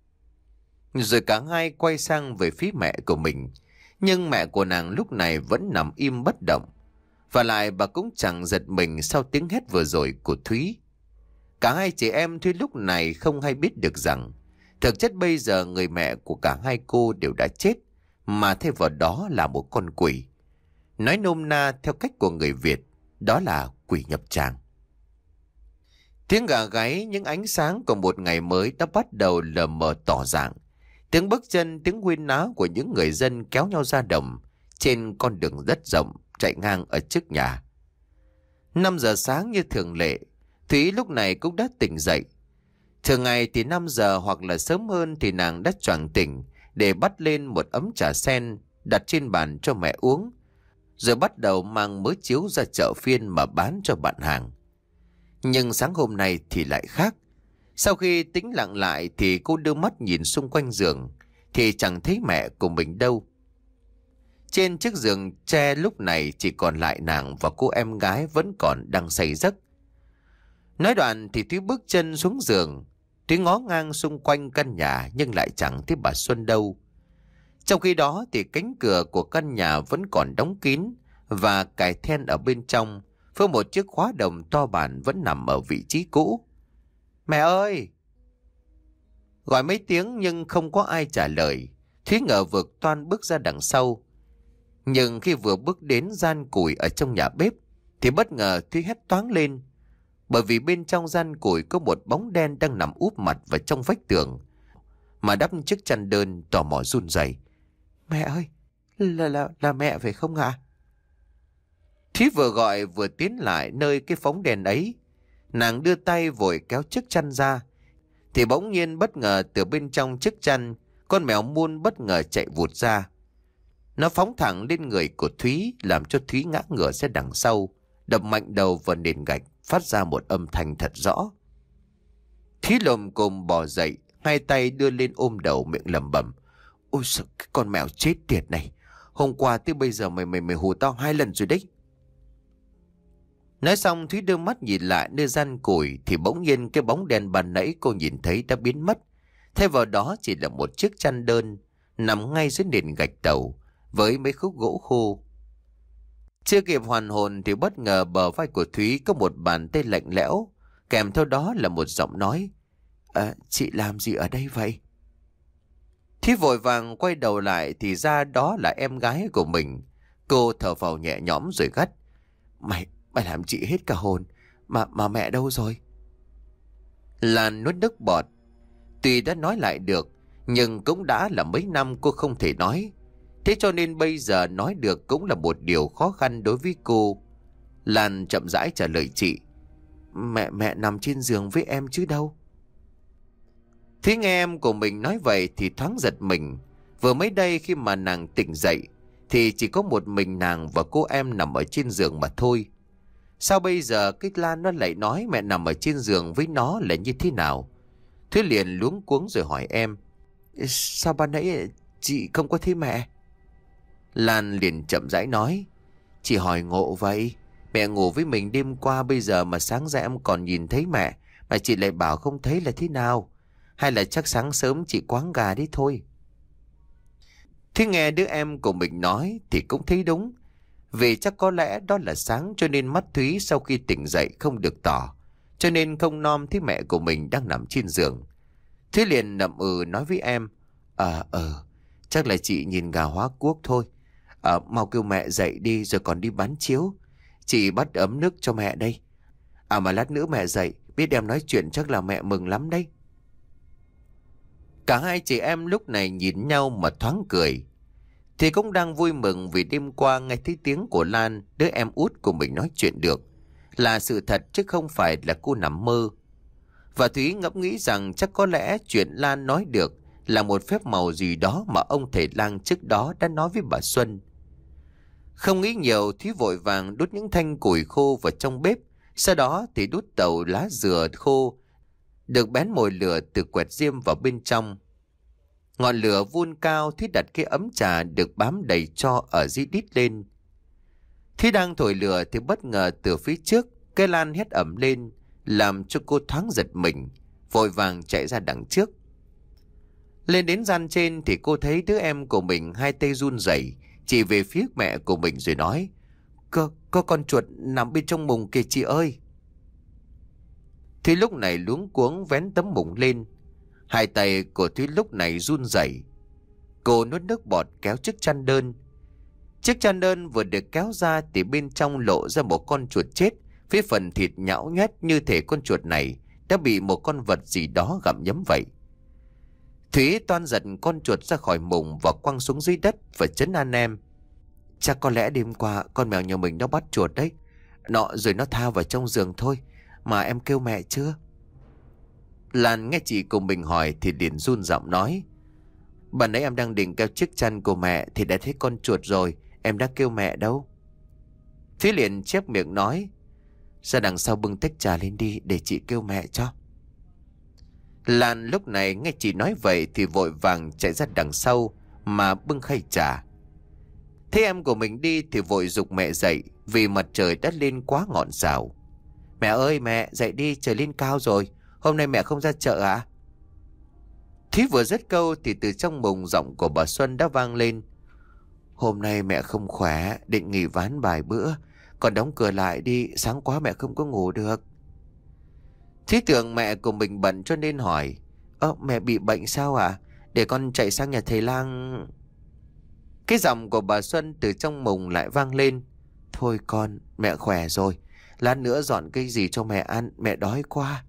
Rồi cả hai quay sang về phía mẹ của mình. Nhưng mẹ của nàng lúc này vẫn nằm im bất động. Và lại bà cũng chẳng giật mình sau tiếng hét vừa rồi của Thúy. Cả hai chị em Thúy lúc này không hay biết được rằng thực chất bây giờ người mẹ của cả hai cô đều đã chết, mà thay vào đó là một con quỷ. Nói nôm na theo cách của người Việt, đó là quỷ nhập tràng. Tiếng gà gáy, những ánh sáng của một ngày mới đã bắt đầu lờ mờ tỏ dạng. Tiếng bước chân, tiếng huyên náo của những người dân kéo nhau ra đồng trên con đường rất rộng chạy ngang ở trước nhà. Năm giờ sáng như thường lệ, Thúy lúc này cũng đã tỉnh dậy. Thường ngày thì năm giờ hoặc là sớm hơn thì nàng đã choàng tỉnh để bắt lên một ấm trà sen đặt trên bàn cho mẹ uống, rồi bắt đầu mang mớ chiếu ra chợ phiên mà bán cho bạn hàng. Nhưng sáng hôm nay thì lại khác. Sau khi tĩnh lặng lại thì cô đưa mắt nhìn xung quanh giường thì chẳng thấy mẹ của mình đâu. Trên chiếc giường tre lúc này chỉ còn lại nàng và cô em gái vẫn còn đang say giấc. Nói đoạn thì Thúy bước chân xuống giường. Thúy ngó ngang xung quanh căn nhà nhưng lại chẳng thấy bà Xuân đâu. Trong khi đó thì cánh cửa của căn nhà vẫn còn đóng kín và cài then ở bên trong, với một chiếc khóa đồng to bản vẫn nằm ở vị trí cũ. Mẹ ơi! Gọi mấy tiếng nhưng không có ai trả lời. Thúy ngờ vực toan bước ra đằng sau. Nhưng khi vừa bước đến gian củi ở trong nhà bếp thì bất ngờ Thúy hét toáng lên. Bởi vì bên trong gian củi có một bóng đen đang nằm úp mặt vào trong vách tường mà đắp chiếc chăn đơn, tò mò run rẩy. Mẹ ơi! Là, là, là mẹ phải không ạ? Thúy vừa gọi vừa tiến lại nơi cái bóng đèn ấy. Nàng đưa tay vội kéo chiếc chăn ra thì bỗng nhiên bất ngờ từ bên trong chiếc chăn, con mèo muôn bất ngờ chạy vụt ra. Nó phóng thẳng lên người của Thúy, làm cho Thúy ngã ngửa ra đằng sau, đập mạnh đầu vào nền gạch, phát ra một âm thanh thật rõ. Thúy lồm cồm bò dậy, hai tay đưa lên ôm đầu, miệng lẩm bẩm. Ôi sao cái con mèo chết tiệt này, hôm qua tới bây giờ mày mày mày hù tao hai lần rồi đấy. Nói xong Thúy đưa mắt nhìn lại nơi gian củi thì bỗng nhiên cái bóng đèn ban nãy cô nhìn thấy đã biến mất. Thay vào đó chỉ là một chiếc chăn đơn nằm ngay dưới nền gạch tàu với mấy khúc gỗ khô. Chưa kịp hoàn hồn thì bất ngờ bờ vai của Thúy có một bàn tay lạnh lẽo, kèm theo đó là một giọng nói. À, chị làm gì ở đây vậy? Thúy vội vàng quay đầu lại thì ra đó là em gái của mình. Cô thở phào nhẹ nhõm rồi gắt. Mày, mày làm chị hết cả hồn. Mà, mà mẹ đâu rồi? Lan nuốt nước bọt. Tuy đã nói lại được, nhưng cũng đã là mấy năm cô không thể nói. Thế cho nên bây giờ nói được cũng là một điều khó khăn đối với cô. Lan chậm rãi trả lời chị. Mẹ, mẹ nằm trên giường với em chứ đâu. Thế nghe em của mình nói vậy thì thoáng giật mình. Vừa mới đây khi mà nàng tỉnh dậy thì chỉ có một mình nàng và cô em nằm ở trên giường mà thôi. Sao bây giờ cái Lan nó lại nói mẹ nằm ở trên giường với nó là như thế nào? Thúy liền luống cuống rồi hỏi em. Sao ban nãy chị không có thấy mẹ? Lan liền chậm rãi nói. Chị hỏi ngộ vậy. Mẹ ngủ với mình đêm qua, bây giờ mà sáng ra em còn nhìn thấy mẹ, mà chị lại bảo không thấy là thế nào? Hay là chắc sáng sớm chị quáng gà đấy thôi. Thế nghe đứa em của mình nói thì cũng thấy đúng. Vì chắc có lẽ đó là sáng, cho nên mắt Thúy sau khi tỉnh dậy không được tỏ, cho nên không nom thấy mẹ của mình đang nằm trên giường. Thúy liền nậm ừ nói với em. À ờ chắc là chị nhìn gà hóa quốc thôi. À, mau kêu mẹ dậy đi rồi còn đi bán chiếu. Chị bắt ấm nước cho mẹ đây. À mà lát nữa mẹ dậy biết em nói chuyện chắc là mẹ mừng lắm đấy. Cả hai chị em lúc này nhìn nhau mà thoáng cười. Thì cũng đang vui mừng vì đêm qua nghe thấy tiếng của Lan, đứa em út của mình, nói chuyện được. Là sự thật chứ không phải là cô nằm mơ. Và Thúy ngẫm nghĩ rằng chắc có lẽ chuyện Lan nói được là một phép màu gì đó mà ông thầy lang trước đó đã nói với bà Xuân. Không nghĩ nhiều, Thúy vội vàng đút những thanh củi khô vào trong bếp. Sau đó thì đút tàu lá dừa khô được bén mồi lửa từ quẹt diêm vào bên trong. Ngọn lửa vun cao, Thúy đặt cái ấm trà được bám đầy tro ở dưới đít lên. Thúy đang thổi lửa thì bất ngờ từ phía trước cái Lan hét ẩm lên, làm cho cô thoáng giật mình, vội vàng chạy ra đằng trước. Lên đến gian trên thì cô thấy đứa em của mình hai tay run rẩy chỉ về phía mẹ của mình rồi nói. Có, có con chuột nằm bên trong mùng kìa chị ơi. Thúy lúc này luống cuống vén tấm mùng lên. Hai tay của Thúy lúc này run rẩy. Cô nuốt nước bọt kéo chiếc chăn đơn. Chiếc chăn đơn vừa được kéo ra thì bên trong lộ ra một con chuột chết, với phần thịt nhão nhoét như thể con chuột này đã bị một con vật gì đó gặm nhấm vậy. Thúy toan giật con chuột ra khỏi mùng và quăng xuống dưới đất và trấn an em. Chắc có lẽ đêm qua con mèo nhà mình nó bắt chuột đấy. Nọ rồi nó tha vào trong giường thôi. Mà em kêu mẹ chưa? Lan nghe chị của mình hỏi thì liền run giọng nói. Bạn nãy em đang định kéo chiếc chăn của mẹ thì đã thấy con chuột rồi. Em đã kêu mẹ đâu. Thúy liền chép miệng nói. Ra đằng sau bưng tách trà lên đi để chị kêu mẹ cho. Lan lúc này nghe chị nói vậy thì vội vàng chạy ra đằng sau mà bưng khay trà. Thế em của mình đi thì vội giục mẹ dậy vì mặt trời đã lên quá ngọn rào. Mẹ ơi mẹ dậy đi, trời lên cao rồi. Hôm nay mẹ không ra chợ à? Thúy vừa dứt câu thì từ trong mùng giọng của bà Xuân đã vang lên. Hôm nay mẹ không khỏe, định nghỉ ván vài bữa. Còn đóng cửa lại đi, sáng quá mẹ không có ngủ được. Thúy tưởng mẹ của mình bận cho nên hỏi. Ơ mẹ bị bệnh sao à? Để con chạy sang nhà thầy lang. Cái giọng của bà Xuân từ trong mùng lại vang lên. Thôi con, mẹ khỏe rồi. Lát nữa dọn cái gì cho mẹ ăn, mẹ đói quá.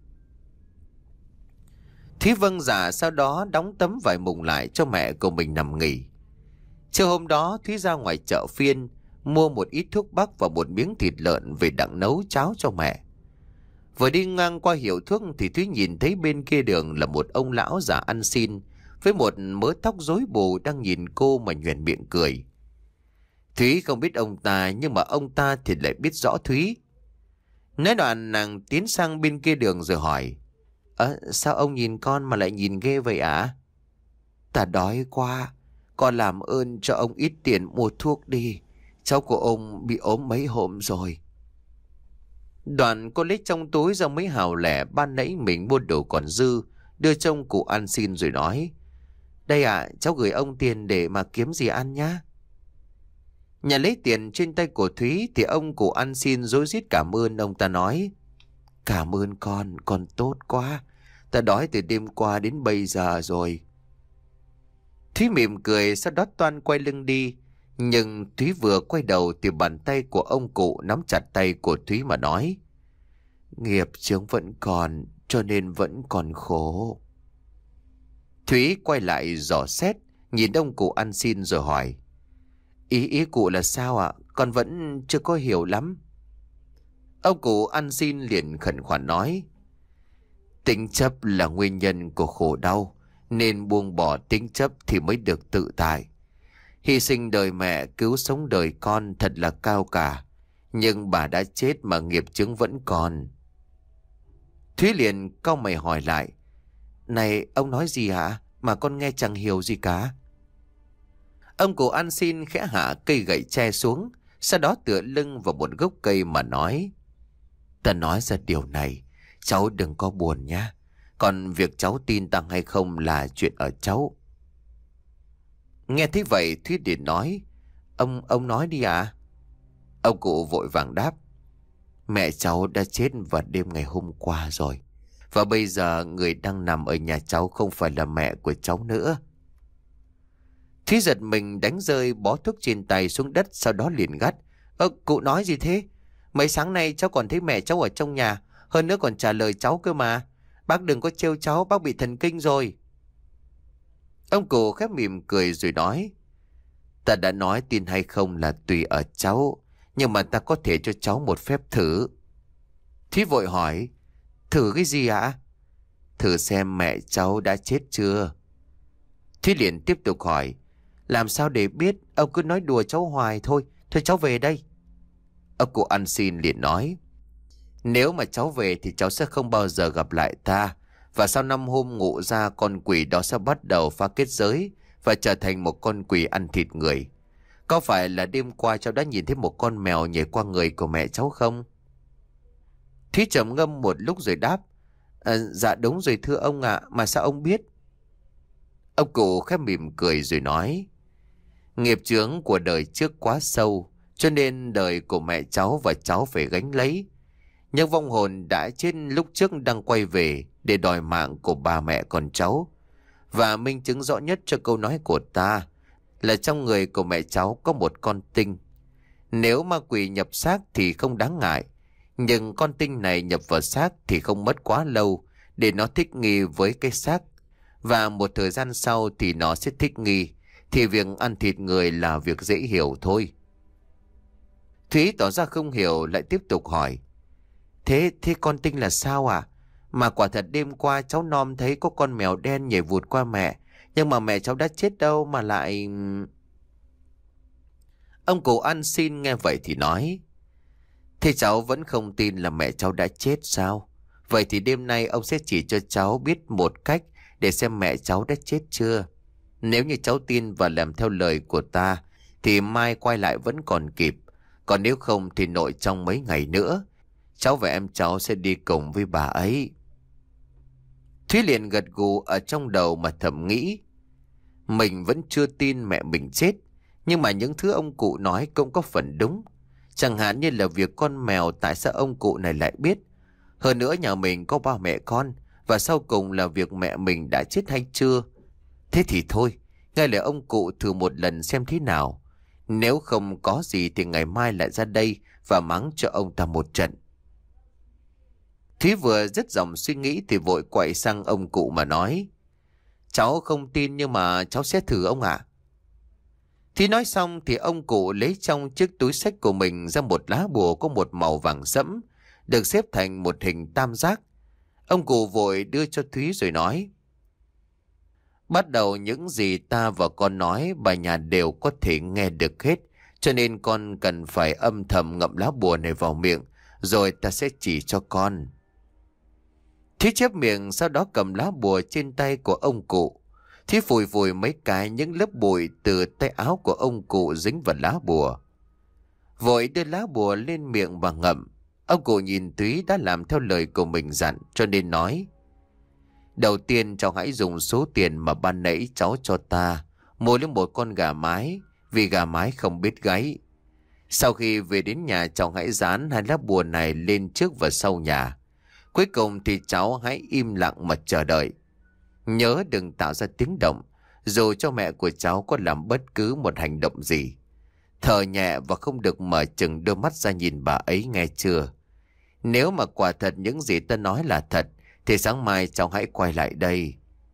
Thúy vâng dạ, sau đó đóng tấm vải mùng lại cho mẹ của mình nằm nghỉ. Trưa hôm đó Thúy ra ngoài chợ phiên mua một ít thuốc bắc và một miếng thịt lợn về đặng nấu cháo cho mẹ. Vừa đi ngang qua hiệu thuốc thì Thúy nhìn thấy bên kia đường là một ông lão già ăn xin với một mớ tóc rối bù đang nhìn cô mà nhoẻn miệng cười. Thúy không biết ông ta, nhưng mà ông ta thì lại biết rõ Thúy. Nói đoạn nàng tiến sang bên kia đường rồi hỏi. Ơ sao ông nhìn con mà lại nhìn ghê vậy ạ? À? Ta đói quá, con làm ơn cho ông ít tiền mua thuốc đi. Cháu của ông bị ốm mấy hôm rồi. Đoạn cô lấy trong túi ra mấy hào lẻ ban nãy mình mua đồ còn dư, đưa cho ông cụ ăn xin rồi nói. Đây ạ, à, cháu gửi ông tiền để mà kiếm gì ăn nhá. Nhà lấy tiền trên tay của Thúy thì ông cụ ăn xin rối rít cảm ơn. Ông ta nói. Cảm ơn con, con tốt quá. Ta đói từ đêm qua đến bây giờ rồi. Thúy mỉm cười, sau đó toan quay lưng đi. Nhưng Thúy vừa quay đầu thì bàn tay của ông cụ nắm chặt tay của Thúy mà nói. Nghiệp chướng vẫn còn, cho nên vẫn còn khổ. Thúy quay lại dò xét, nhìn ông cụ ăn xin rồi hỏi. Ý ý cụ là sao ạ? À? Con vẫn chưa có hiểu lắm. Ông cụ ăn xin liền khẩn khoản nói. Tính chấp là nguyên nhân của khổ đau, nên buông bỏ tính chấp thì mới được tự tại. Hy sinh đời mẹ cứu sống đời con thật là cao cả. Nhưng bà đã chết mà nghiệp chướng vẫn còn. Thúy liền cau mày hỏi lại. Này ông nói gì hả? Mà con nghe chẳng hiểu gì cả. Ông cụ ăn xin khẽ hạ cây gậy tre xuống, sau đó tựa lưng vào một gốc cây mà nói. Ta nói ra điều này, cháu đừng có buồn nhá. Còn việc cháu tin ta hay không là chuyện ở cháu. Nghe thấy vậy Thúy liền nói. Ông, ông nói đi ạ. À? Ông cụ vội vàng đáp. Mẹ cháu đã chết vào đêm ngày hôm qua rồi. Và bây giờ người đang nằm ở nhà cháu không phải là mẹ của cháu nữa. Thúy giật mình đánh rơi bó thuốc trên tay xuống đất, sau đó liền gắt. Ơ, cụ nói gì thế? Mấy sáng nay cháu còn thấy mẹ cháu ở trong nhà, hơn nữa còn trả lời cháu cơ mà. Bác đừng có trêu cháu, bác bị thần kinh rồi. Ông cụ khép mỉm cười rồi nói. Ta đã nói tin hay không là tùy ở cháu, nhưng mà ta có thể cho cháu một phép thử. Thúy vội hỏi. Thử cái gì ạ? Thử xem mẹ cháu đã chết chưa. Thúy liền tiếp tục hỏi. Làm sao để biết? Ông cứ nói đùa cháu hoài thôi. Thôi cháu về đây. Ông cụ ăn xin liền nói. Nếu mà cháu về thì cháu sẽ không bao giờ gặp lại ta. Và sau năm hôm ngủ ra, con quỷ đó sẽ bắt đầu phá kết giới và trở thành một con quỷ ăn thịt người. Có phải là đêm qua cháu đã nhìn thấy một con mèo nhảy qua người của mẹ cháu không? Thúy trầm ngâm một lúc rồi đáp. À, dạ đúng rồi thưa ông ạ. À, mà sao ông biết? Ông cụ khẽ mỉm cười rồi nói. Nghiệp chướng của đời trước quá sâu, cho nên đời của mẹ cháu và cháu phải gánh lấy. Nhưng vong hồn đã chết lúc trước đang quay về để đòi mạng của bà mẹ con cháu. Và minh chứng rõ nhất cho câu nói của ta là trong người của mẹ cháu có một con tinh. Nếu ma quỷ nhập xác thì không đáng ngại, nhưng con tinh này nhập vào xác thì không mất quá lâu để nó thích nghi với cái xác. Và một thời gian sau thì nó sẽ thích nghi, thì việc ăn thịt người là việc dễ hiểu thôi. Thúy tỏ ra không hiểu lại tiếp tục hỏi. Thế, thế con tinh là sao à? Mà quả thật đêm qua cháu nom thấy có con mèo đen nhảy vụt qua mẹ. Nhưng mà mẹ cháu đã chết đâu mà lại... Ông cụ ăn xin nghe vậy thì nói. Thế cháu vẫn không tin là mẹ cháu đã chết sao? Vậy thì đêm nay ông sẽ chỉ cho cháu biết một cách để xem mẹ cháu đã chết chưa. Nếu như cháu tin và làm theo lời của ta thì mai quay lại vẫn còn kịp. Còn nếu không thì nội trong mấy ngày nữa cháu và em cháu sẽ đi cùng với bà ấy. Thúy liền gật gù ở trong đầu mà thầm nghĩ. Mình vẫn chưa tin mẹ mình chết, nhưng mà những thứ ông cụ nói cũng có phần đúng. Chẳng hạn như là việc con mèo, tại sao ông cụ này lại biết? Hơn nữa nhà mình có ba mẹ con, và sau cùng là việc mẹ mình đã chết hay chưa? Thế thì thôi, ngay lời ông cụ thử một lần xem thế nào. Nếu không có gì thì ngày mai lại ra đây và mắng cho ông ta một trận. Thúy vừa dứt dòng suy nghĩ thì vội quay sang ông cụ mà nói. Cháu không tin nhưng mà cháu sẽ thử ông ạ. À. Thúy nói xong thì ông cụ lấy trong chiếc túi xách của mình ra một lá bùa có một màu vàng sẫm, được xếp thành một hình tam giác. Ông cụ vội đưa cho Thúy rồi nói. Bắt đầu những gì ta và con nói bà nhà đều có thể nghe được hết, cho nên con cần phải âm thầm ngậm lá bùa này vào miệng, rồi ta sẽ chỉ cho con. Thúy chép miệng, sau đó cầm lá bùa trên tay của ông cụ. Thúy phủi phủi mấy cái những lớp bụi từ tay áo của ông cụ dính vào lá bùa. Vội đưa lá bùa lên miệng và ngậm. Ông cụ nhìn Thúy đã làm theo lời của mình dặn, cho nên nói. Đầu tiên cháu hãy dùng số tiền mà ban nãy cháu cho ta mua lên một con gà mái, vì gà mái không biết gáy. Sau khi về đến nhà cháu hãy dán hai lá bùa này lên trước và sau nhà. Cuối cùng thì cháu hãy im lặng mà chờ đợi. Nhớ đừng tạo ra tiếng động, dù cho mẹ của cháu có làm bất cứ một hành động gì. Thở nhẹ và không được mở chừng đôi mắt ra nhìn bà ấy, nghe chưa? Nếu mà quả thật những gì ta nói là thật, thì sáng mai cháu hãy quay lại đây.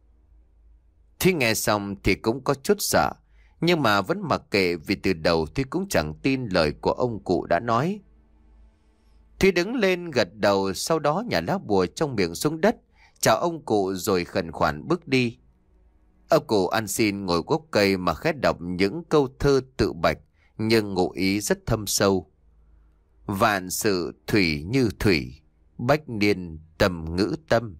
Thúy nghe xong thì cũng có chút sợ, nhưng mà vẫn mặc kệ, vì từ đầu Thúy cũng chẳng tin lời của ông cụ đã nói. Thúy đứng lên gật đầu, sau đó nhả lá bùa trong miệng xuống đất, chào ông cụ rồi khẩn khoản bước đi. Ông cụ ăn xin ngồi gốc cây mà khẽ đọc những câu thơ tự bạch, nhưng ngụ ý rất thâm sâu. Vạn sự thủy như thủy, bách niên tầm ngữ tâm.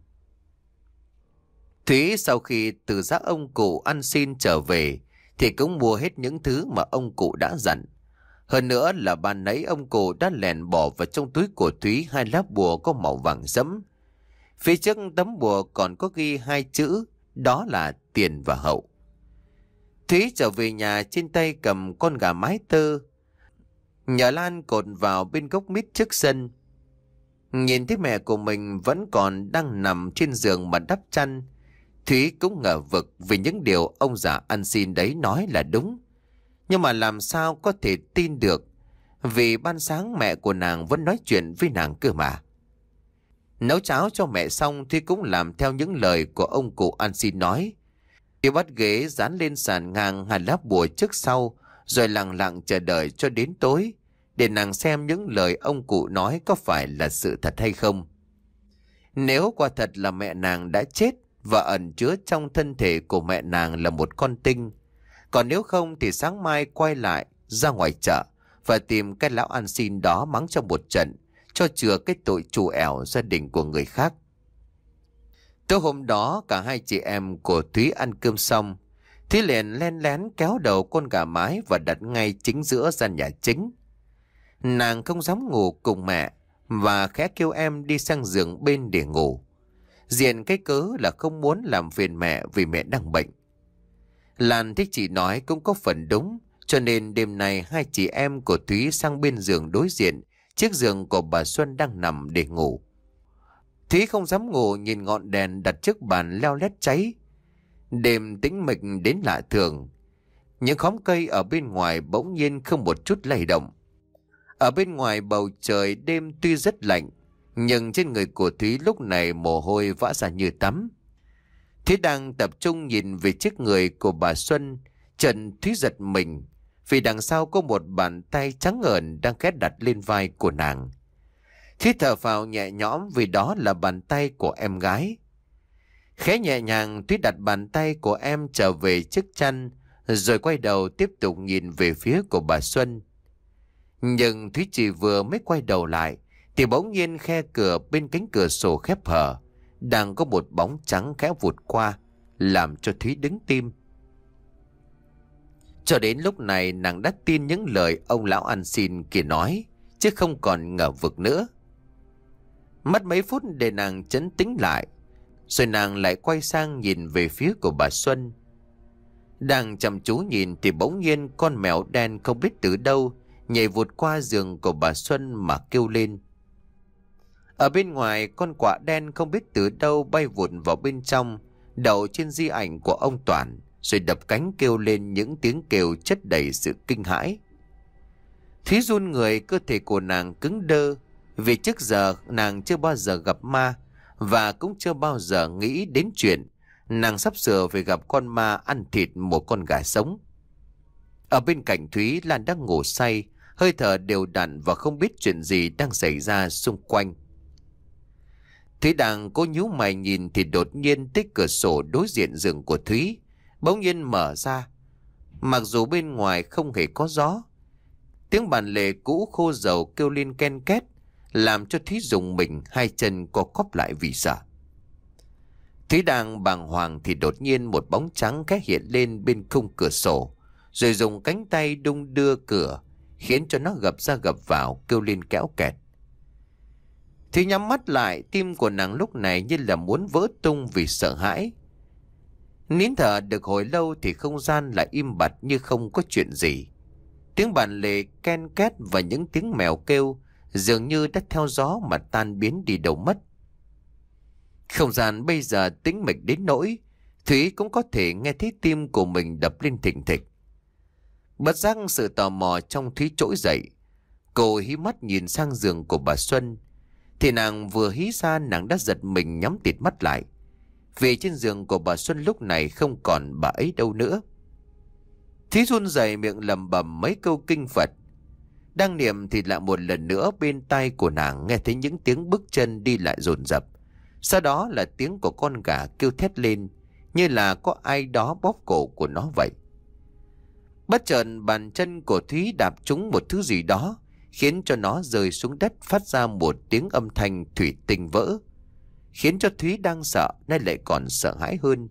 Thúy sau khi từ giác ông cụ ăn xin trở về thì cũng mua hết những thứ mà ông cụ đã dặn. Hơn nữa là ban nãy ông cụ đã lèn bỏ vào trong túi của Thúy hai lá bùa có màu vàng sẫm. Phía trước tấm bùa còn có ghi hai chữ, đó là tiền và hậu. Thúy trở về nhà trên tay cầm con gà mái tơ. Nhờ Lan cột vào bên gốc mít trước sân. Nhìn thấy mẹ của mình vẫn còn đang nằm trên giường mà đắp chăn, Thúy cũng ngờ vực vì những điều ông già ăn xin đấy nói là đúng. Nhưng mà làm sao có thể tin được, vì ban sáng mẹ của nàng vẫn nói chuyện với nàng cơ mà. Nấu cháo cho mẹ xong thì cũng làm theo những lời của ông cụ ăn xin nói. Thì bắt ghế dán lên sàn ngang hai lá bùa trước sau, rồi lặng lặng chờ đợi cho đến tối, để nàng xem những lời ông cụ nói có phải là sự thật hay không. Nếu quả thật là mẹ nàng đã chết và ẩn chứa trong thân thể của mẹ nàng là một con tinh, còn nếu không thì sáng mai quay lại ra ngoài chợ và tìm cái lão ăn xin đó mắng cho một trận, cho chừa cái tội trù ẻo gia đình của người khác. Tối hôm đó cả hai chị em của Thúy ăn cơm xong, Thúy liền len lén kéo đầu con gà mái và đặt ngay chính giữa gian nhà chính. Nàng không dám ngủ cùng mẹ và khẽ kêu em đi sang giường bên để ngủ. Diện cái cớ là không muốn làm phiền mẹ vì mẹ đang bệnh. Lan thích chị nói cũng có phần đúng, cho nên đêm nay hai chị em của Thúy sang bên giường đối diện chiếc giường của bà Xuân đang nằm để ngủ. Thúy không dám ngủ nhìn ngọn đèn đặt trước bàn leo lét cháy. Đêm tĩnh mịch đến lạ thường. Những khóm cây ở bên ngoài bỗng nhiên không một chút lay động. Ở bên ngoài bầu trời đêm tuy rất lạnh, nhưng trên người của Thúy lúc này mồ hôi vã ra như tắm. Thúy đang tập trung nhìn về chiếc người của bà Xuân, Trần Thúy giật mình vì đằng sau có một bàn tay trắng ngợn đang khẽ đặt lên vai của nàng. Thúy thở phào nhẹ nhõm vì đó là bàn tay của em gái. Khẽ nhẹ nhàng Thúy đặt bàn tay của em trở về chiếc chăn, rồi quay đầu tiếp tục nhìn về phía của bà Xuân. Nhưng Thúy chỉ vừa mới quay đầu lại thì bỗng nhiên khe cửa bên cánh cửa sổ khép hở, đang có một bóng trắng khẽ vụt qua, làm cho Thúy đứng tim. Cho đến lúc này nàng đã tin những lời ông lão ăn xin kia nói, chứ không còn ngờ vực nữa. Mất mấy phút để nàng trấn tĩnh lại, rồi nàng lại quay sang nhìn về phía của bà Xuân. Đang chăm chú nhìn thì bỗng nhiên con mèo đen không biết từ đâu nhảy vụt qua giường của bà Xuân mà kêu lên. Ở bên ngoài con quạ đen không biết từ đâu bay vụt vào bên trong, đậu trên di ảnh của ông Toản, rồi đập cánh kêu lên những tiếng kêu chất đầy sự kinh hãi. Thúy run người, cơ thể của nàng cứng đơ, vì trước giờ nàng chưa bao giờ gặp ma và cũng chưa bao giờ nghĩ đến chuyện nàng sắp sửa phải gặp con ma ăn thịt một con gà sống. Ở bên cạnh Thúy, Lan đang ngủ say, hơi thở đều đặn và không biết chuyện gì đang xảy ra xung quanh. Thúy đang cố nhíu mày nhìn thì đột nhiên tích cửa sổ đối diện giường của Thúy bỗng nhiên mở ra. Mặc dù bên ngoài không hề có gió, tiếng bàn lề cũ khô dầu kêu lên ken két, làm cho Thúy rùng mình, hai chân co quắp lại vì sợ. Thúy đang bàng hoàng thì đột nhiên một bóng trắng khẽ hiện lên bên khung cửa sổ, rồi dùng cánh tay đung đưa cửa, khiến cho nó gập ra gập vào, kêu lên kéo kẹt. Thúy nhắm mắt lại, tim của nàng lúc này như là muốn vỡ tung vì sợ hãi. Nín thở được hồi lâu thì không gian lại im bặt như không có chuyện gì. Tiếng bàn lề ken két và những tiếng mèo kêu dường như đã theo gió mà tan biến đi đâu mất. Không gian bây giờ tĩnh mịch đến nỗi Thúy cũng có thể nghe thấy tim của mình đập lên thình thịch. Bất giác sự tò mò trong Thúy trỗi dậy. Cô hí mắt nhìn sang giường của bà Xuân, thì nàng vừa hí ra nàng đã giật mình nhắm tịt mắt lại, vì trên giường của bà Xuân lúc này không còn bà ấy đâu nữa. Thúy run rẩy miệng lẩm bẩm mấy câu kinh Phật. Đang niệm thì lại một lần nữa bên tai của nàng nghe thấy những tiếng bước chân đi lại dồn dập. Sau đó là tiếng của con gà kêu thét lên, như là có ai đó bóp cổ của nó vậy. Bất chợt bàn chân của Thúy đạp trúng một thứ gì đó, khiến cho nó rơi xuống đất phát ra một tiếng âm thanh thủy tinh vỡ, khiến cho Thúy đang sợ nay lại còn sợ hãi hơn.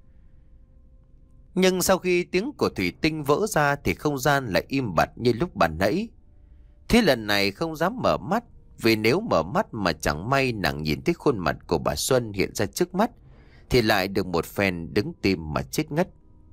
Nhưng sau khi tiếng của thủy tinh vỡ ra thì không gian lại im bặt như lúc ban nãy. Thế lần này không dám mở mắt, vì nếu mở mắt mà chẳng may nàng nhìn thấy khuôn mặt của bà Xuân hiện ra trước mắt thì lại được một phen đứng tim mà chết ngất.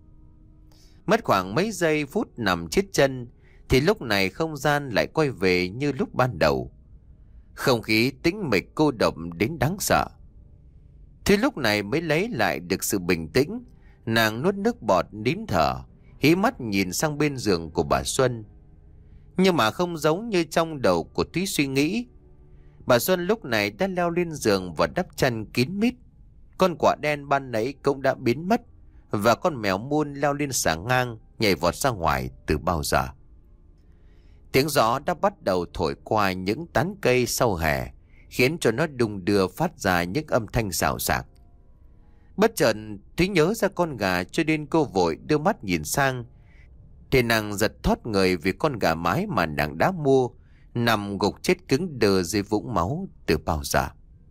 Mất khoảng mấy giây phút nằm chết chân thì lúc này không gian lại quay về như lúc ban đầu. Không khí tĩnh mịch cô độc đến đáng sợ. Thì lúc này mới lấy lại được sự bình tĩnh. Nàng nuốt nước bọt nín thở, hí mắt nhìn sang bên giường của bà Xuân. Nhưng mà không giống như trong đầu của Thúy suy nghĩ. Bà Xuân lúc này đã leo lên giường và đắp chăn kín mít. Con quạ đen ban nãy cũng đã biến mất, và con mèo mun leo lên xà ngang, nhảy vọt ra ngoài từ bao giờ. Tiếng gió đã bắt đầu thổi qua những tán cây sau hè, khiến cho nó đung đưa phát ra những âm thanh xào xạc. Bất chợt Thúy nhớ ra con gà, cho nên cô vội đưa mắt nhìn sang. Thì nàng giật thoát người vì con gà mái mà nàng đã mua nằm gục chết cứng đờ dưới vũng máu từ bao giờ.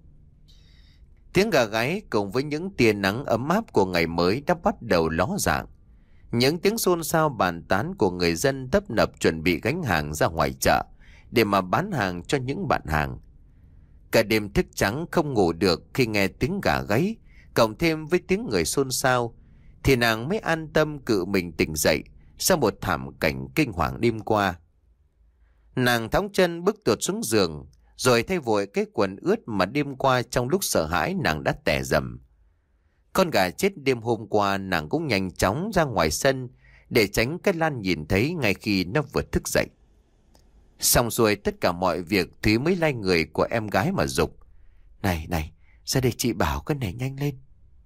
Tiếng gà gáy cùng với những tia nắng ấm áp của ngày mới đã bắt đầu ló dạng. Những tiếng xôn xao bàn tán của người dân tấp nập chuẩn bị gánh hàng ra ngoài chợ để mà bán hàng cho những bạn hàng. Cả đêm thức trắng không ngủ được khi nghe tiếng gà gáy, cộng thêm với tiếng người xôn xao, thì nàng mới an tâm cự mình tỉnh dậy sau một thảm cảnh kinh hoàng đêm qua. Nàng thõng chân bước tuột xuống giường, rồi thay vội cái quần ướt mà đêm qua trong lúc sợ hãi nàng đã tè dầm. Con gà chết đêm hôm qua nàng cũng nhanh chóng ra ngoài sân để tránh cái Lan nhìn thấy ngay khi nó vừa thức dậy. Xong xuôi tất cả mọi việc, Thúy mới lay người của em gái mà giục: Này này, ra đây chị bảo cái này nhanh lên.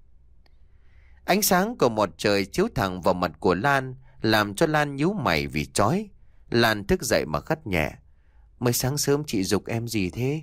Ánh sáng của một trời chiếu thẳng vào mặt của Lan, làm cho Lan nhíu mày vì chói. Lan thức dậy mà gắt nhẹ: Mới sáng sớm chị giục em gì thế?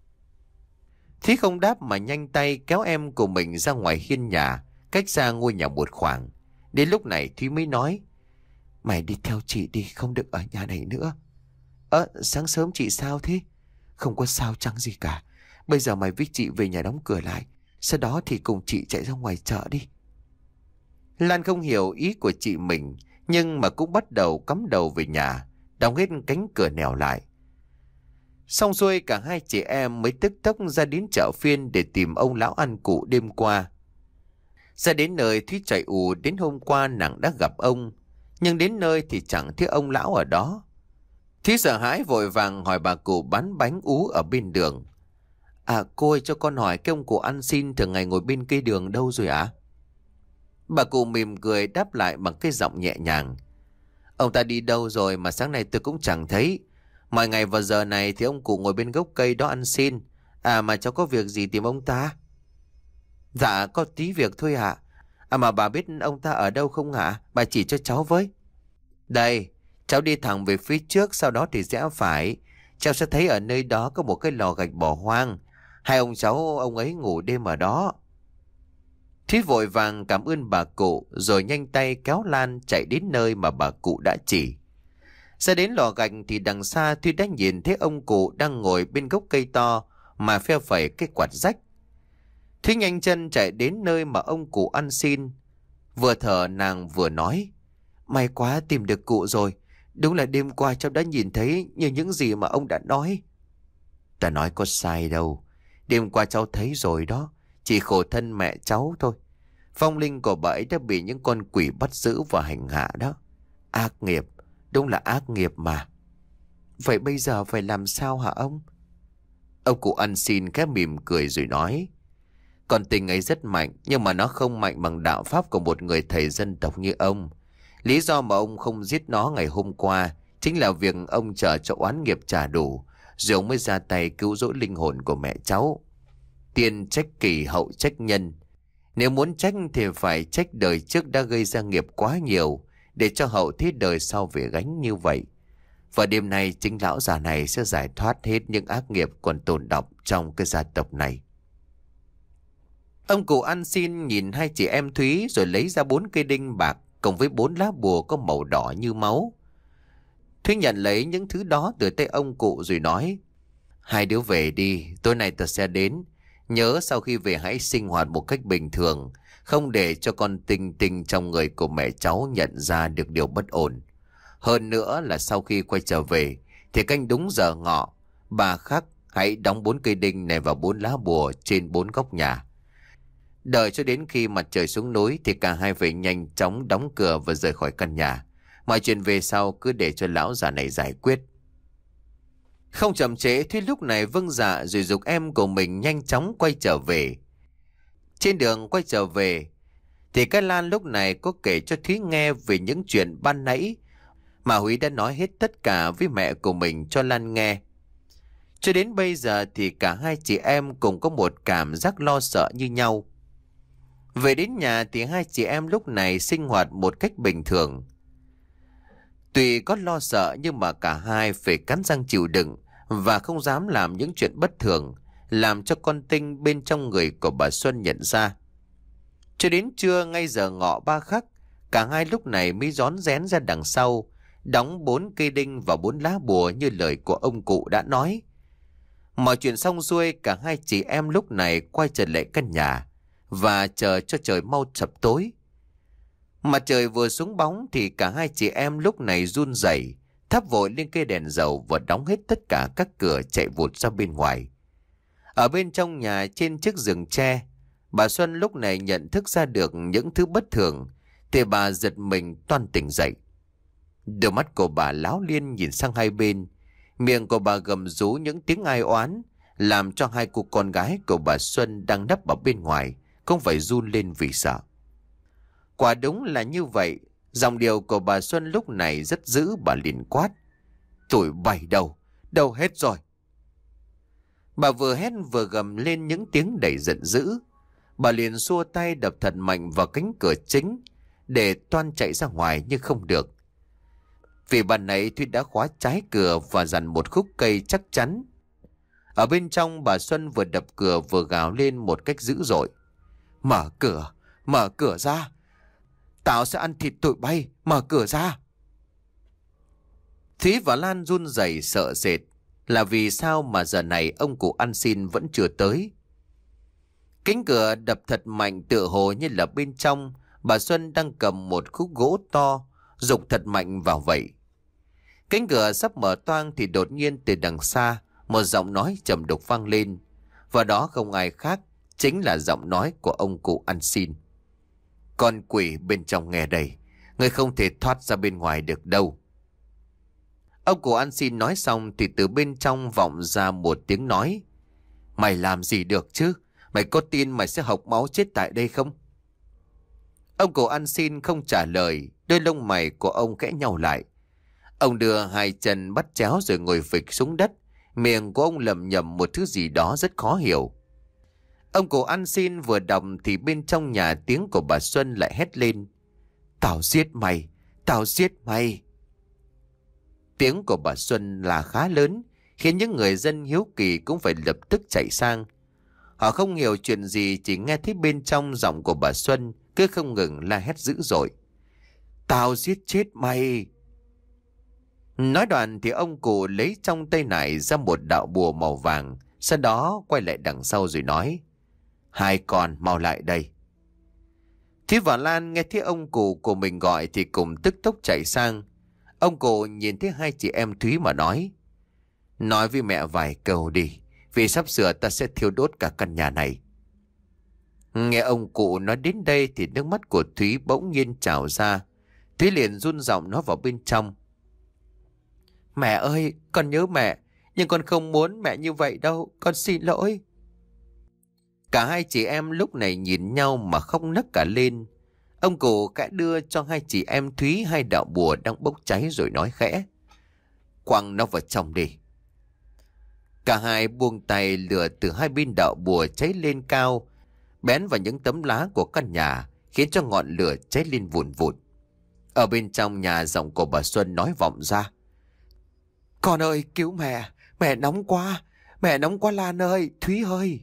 Thúy không đáp mà nhanh tay kéo em của mình ra ngoài hiên nhà, cách xa ngôi nhà một khoảng. Đến lúc này Thúy mới nói: Mày đi theo chị đi, không được ở nhà này nữa. Ơ, sáng sớm chị sao thế? Không có sao chẳng gì cả. Bây giờ mày với chị về nhà đóng cửa lại, sau đó thì cùng chị chạy ra ngoài chợ đi. Lan không hiểu ý của chị mình, nhưng mà cũng bắt đầu cắm đầu về nhà, đóng hết cánh cửa nẻo lại. Xong xuôi cả hai chị em mới tức tốc ra đến chợ phiên để tìm ông lão ăn cụ đêm qua. Ra đến nơi Thúy chạy ù đến hôm qua nàng đã gặp ông, nhưng đến nơi thì chẳng thấy ông lão ở đó. Thúy sợ hãi vội vàng hỏi bà cụ bán bánh ú ở bên đường: À cô ơi, cho con hỏi cái ông cụ ăn xin thường ngày ngồi bên cây đường đâu rồi ạ? À? Bà cụ mỉm cười đáp lại bằng cái giọng nhẹ nhàng: Ông ta đi đâu rồi mà sáng nay tôi cũng chẳng thấy. Mọi ngày vào giờ này thì ông cụ ngồi bên gốc cây đó ăn xin. À mà cháu có việc gì tìm ông ta? Dạ có tí việc thôi ạ. À. à mà bà biết ông ta ở đâu không ạ? À? Bà chỉ cho cháu với. Đây, cháu đi thẳng về phía trước, sau đó thì rẽ phải. Cháu sẽ thấy ở nơi đó có một cái lò gạch bỏ hoang. Hai ông cháu ông ấy ngủ đêm ở đó. Thúy vội vàng cảm ơn bà cụ, rồi nhanh tay kéo Lan chạy đến nơi mà bà cụ đã chỉ. Ra đến lò gạch thì đằng xa Thúy đã nhìn thấy ông cụ đang ngồi bên gốc cây to mà phe phẩy cái quạt rách. Thúy nhanh chân chạy đến nơi mà ông cụ ăn xin. Vừa thở nàng vừa nói: May quá tìm được cụ rồi. Đúng là đêm qua cháu đã nhìn thấy như những gì mà ông đã nói. Ta nói có sai đâu. Đêm qua cháu thấy rồi đó. Chỉ khổ thân mẹ cháu thôi. Phong linh của bà ấy đã bị những con quỷ bắt giữ và hành hạ đó. Ác nghiệp. Đúng là ác nghiệp mà. Vậy bây giờ phải làm sao hả ông? Ông cụ ăn xin khẽ mỉm cười rồi nói: Con tình ấy rất mạnh, nhưng mà nó không mạnh bằng đạo pháp của một người thầy dân tộc như ông. Lý do mà ông không giết nó ngày hôm qua chính là việc ông chờ cho oán nghiệp trả đủ, rồi ông mới ra tay cứu rỗi linh hồn của mẹ cháu. Tiên trách kỷ, hậu trách nhân. Nếu muốn trách thì phải trách đời trước đã gây ra nghiệp quá nhiều, để cho hậu thế đời sau về gánh như vậy. Và đêm nay chính lão già này sẽ giải thoát hết những ác nghiệp còn tồn đọng trong cái gia tộc này. Ông cụ ăn xin nhìn hai chị em Thúy rồi lấy ra bốn cây đinh bạc cùng với bốn lá bùa có màu đỏ như máu. Thúy nhận lấy những thứ đó từ tay ông cụ rồi nói: Hai đứa về đi, tối nay ta sẽ đến. Nhớ sau khi về hãy sinh hoạt một cách bình thường, không để cho con Tinh Tinh trong người của mẹ cháu nhận ra được điều bất ổn. Hơn nữa là sau khi quay trở về thì canh đúng giờ ngọ, bà Khắc hãy đóng bốn cây đinh này vào bốn lá bùa trên bốn góc nhà. Đợi cho đến khi mặt trời xuống núi thì cả hai phải nhanh chóng đóng cửa và rời khỏi căn nhà. Mọi chuyện về sau cứ để cho lão già này giải quyết. Không chậm trễ, Thúy lúc này vâng dạ rồi giục em của mình nhanh chóng quay trở về. Trên đường quay trở về thì cái Lan lúc này có kể cho Thúy nghe về những chuyện ban nãy mà Huy đã nói hết tất cả với mẹ của mình cho Lan nghe. Cho đến bây giờ thì cả hai chị em cùng có một cảm giác lo sợ như nhau. Về đến nhà thì hai chị em lúc này sinh hoạt một cách bình thường. Tuy có lo sợ nhưng mà cả hai phải cắn răng chịu đựng và không dám làm những chuyện bất thường, làm cho con Tinh bên trong người của bà Xuân nhận ra. Cho đến trưa ngay giờ ngọ ba khắc, cả hai lúc này mới rón rén ra đằng sau, đóng bốn cây đinh và bốn lá bùa như lời của ông cụ đã nói. Mọi chuyện xong xuôi, cả hai chị em lúc này quay trở lại căn nhà và chờ cho trời mau sập tối. Mặt trời vừa xuống bóng thì cả hai chị em lúc này run rẩy, thắp vội lên cây đèn dầu và đóng hết tất cả các cửa chạy vụt ra bên ngoài. Ở bên trong nhà trên chiếc giường tre, bà Xuân lúc này nhận thức ra được những thứ bất thường thì bà giật mình toan tỉnh dậy. Đôi mắt của bà láo liên nhìn sang hai bên, miệng của bà gầm rú những tiếng ai oán, làm cho hai cô con gái của bà Xuân đang nấp ở bên ngoài không phải run lên vì sợ. Quả đúng là như vậy, giọng điệu của bà Xuân lúc này rất dữ. Bà liền quát: Tụi bay đâu? Đâu hết rồi? Bà vừa hét vừa gầm lên những tiếng đầy giận dữ. Bà liền xua tay đập thật mạnh vào cánh cửa chính để toan chạy ra ngoài nhưng không được. Vì ban nãy Thúy đã khóa trái cửa và dằn một khúc cây chắc chắn. Ở bên trong, bà Xuân vừa đập cửa vừa gào lên một cách dữ dội: Mở cửa! Mở cửa ra! Tao sẽ ăn thịt tụi bay! Mở cửa ra! Thúy và Lan run rẩy sợ sệt. Là vì sao mà giờ này ông cụ ăn xin vẫn chưa tới? Cánh cửa đập thật mạnh, tựa hồ như là bên trong bà Xuân đang cầm một khúc gỗ to giục thật mạnh vào vậy. Cánh cửa sắp mở toang thì đột nhiên từ đằng xa một giọng nói trầm đục vang lên, và đó không ai khác chính là giọng nói của ông cụ ăn xin. Con quỷ bên trong nghe đây, ngươi không thể thoát ra bên ngoài được đâu. Ông cụ ăn xin nói xong thì từ bên trong vọng ra một tiếng nói: Mày làm gì được chứ? Mày có tin mày sẽ hộc máu chết tại đây không? Ông cụ ăn xin không trả lời. Đôi lông mày của ông khẽ nhàu lại. Ông đưa hai chân bắt chéo rồi ngồi phịch xuống đất. Miệng của ông lẩm nhẩm một thứ gì đó rất khó hiểu. Ông cụ ăn xin vừa đọc thì bên trong nhà tiếng của bà Xuân lại hét lên: Tao giết mày! Tao giết mày! Tiếng của bà Xuân là khá lớn, khiến những người dân hiếu kỳ cũng phải lập tức chạy sang. Họ không hiểu chuyện gì, chỉ nghe thấy bên trong giọng của bà Xuân cứ không ngừng la hét dữ dội: Tao giết chết mày! Nói đoạn thì ông cụ lấy trong tay nải ra một đạo bùa màu vàng, sau đó quay lại đằng sau rồi nói: Hai con mau lại đây. Thúy và Lan nghe thấy ông cụ của mình gọi thì cùng tức tốc chạy sang. Ông cụ nhìn thấy hai chị em Thúy mà nói: Nói với mẹ vài câu đi, vì sắp sửa ta sẽ thiêu đốt cả căn nhà này. Nghe ông cụ nói đến đây thì nước mắt của Thúy bỗng nhiên trào ra. Thúy liền run giọng nói vào bên trong: Mẹ ơi, con nhớ mẹ, nhưng con không muốn mẹ như vậy đâu, con xin lỗi. Cả hai chị em lúc này nhìn nhau mà khóc nấc cả lên. Ông cụ khẽ đưa cho hai chị em Thúy hai đạo bùa đang bốc cháy rồi nói khẽ: Quăng nó vào trong đi. Cả hai buông tay, lửa từ hai bên đạo bùa cháy lên cao, bén vào những tấm lá của căn nhà, khiến cho ngọn lửa cháy lên vùn vụt. Ở bên trong nhà, giọng của bà Xuân nói vọng ra: Con ơi, cứu mẹ! Mẹ nóng quá! Mẹ nóng quá Lan ơi! Thúy ơi!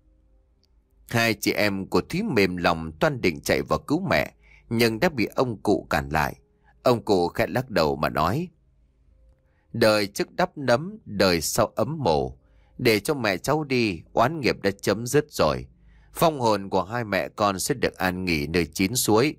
Hai chị em của Thúy mềm lòng toan định chạy vào cứu mẹ, nhưng đã bị ông cụ cản lại. Ông cụ khẽ lắc đầu mà nói: Đời trước đắp nấm, đời sau ấm mồ. Để cho mẹ cháu đi, oán nghiệp đã chấm dứt rồi. Phong hồn của hai mẹ con sẽ được an nghỉ nơi chín suối.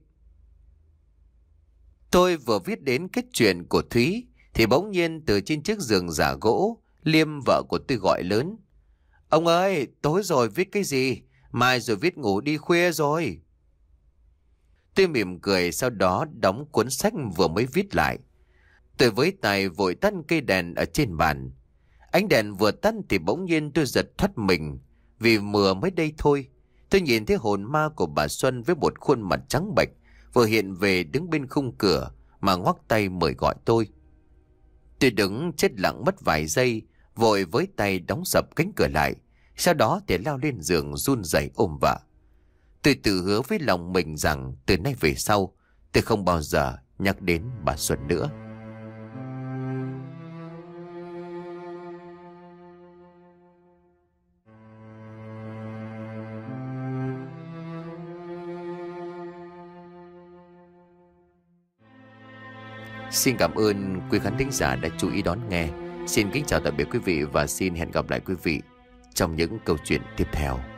Tôi vừa viết đến kết chuyện của Thúy thì bỗng nhiên từ trên chiếc giường giả gỗ, Liêm vợ của tôi gọi lớn: "Ông ơi, tối rồi viết cái gì? Mai rồi viết ngủ đi khuya rồi." Tôi mỉm cười, sau đó đóng cuốn sách vừa mới viết lại. Tôi với tay vội tắt cây đèn ở trên bàn. Ánh đèn vừa tắt thì bỗng nhiên tôi giật thoát mình. Vì mưa mới đây thôi, tôi nhìn thấy hồn ma của bà Xuân với một khuôn mặt trắng bệch vừa hiện về đứng bên khung cửa mà ngoắc tay mời gọi tôi. Tôi đứng chết lặng mất vài giây, vội với tay đóng sập cánh cửa lại. Sau đó thì lao lên giường run rẩy ôm vợ. Tôi tự hứa với lòng mình rằng từ nay về sau tôi không bao giờ nhắc đến bà Xuân nữa. Xin cảm ơn quý khán thính giả đã chú ý đón nghe. Xin kính chào tạm biệt quý vị và xin hẹn gặp lại quý vị trong những câu chuyện tiếp theo.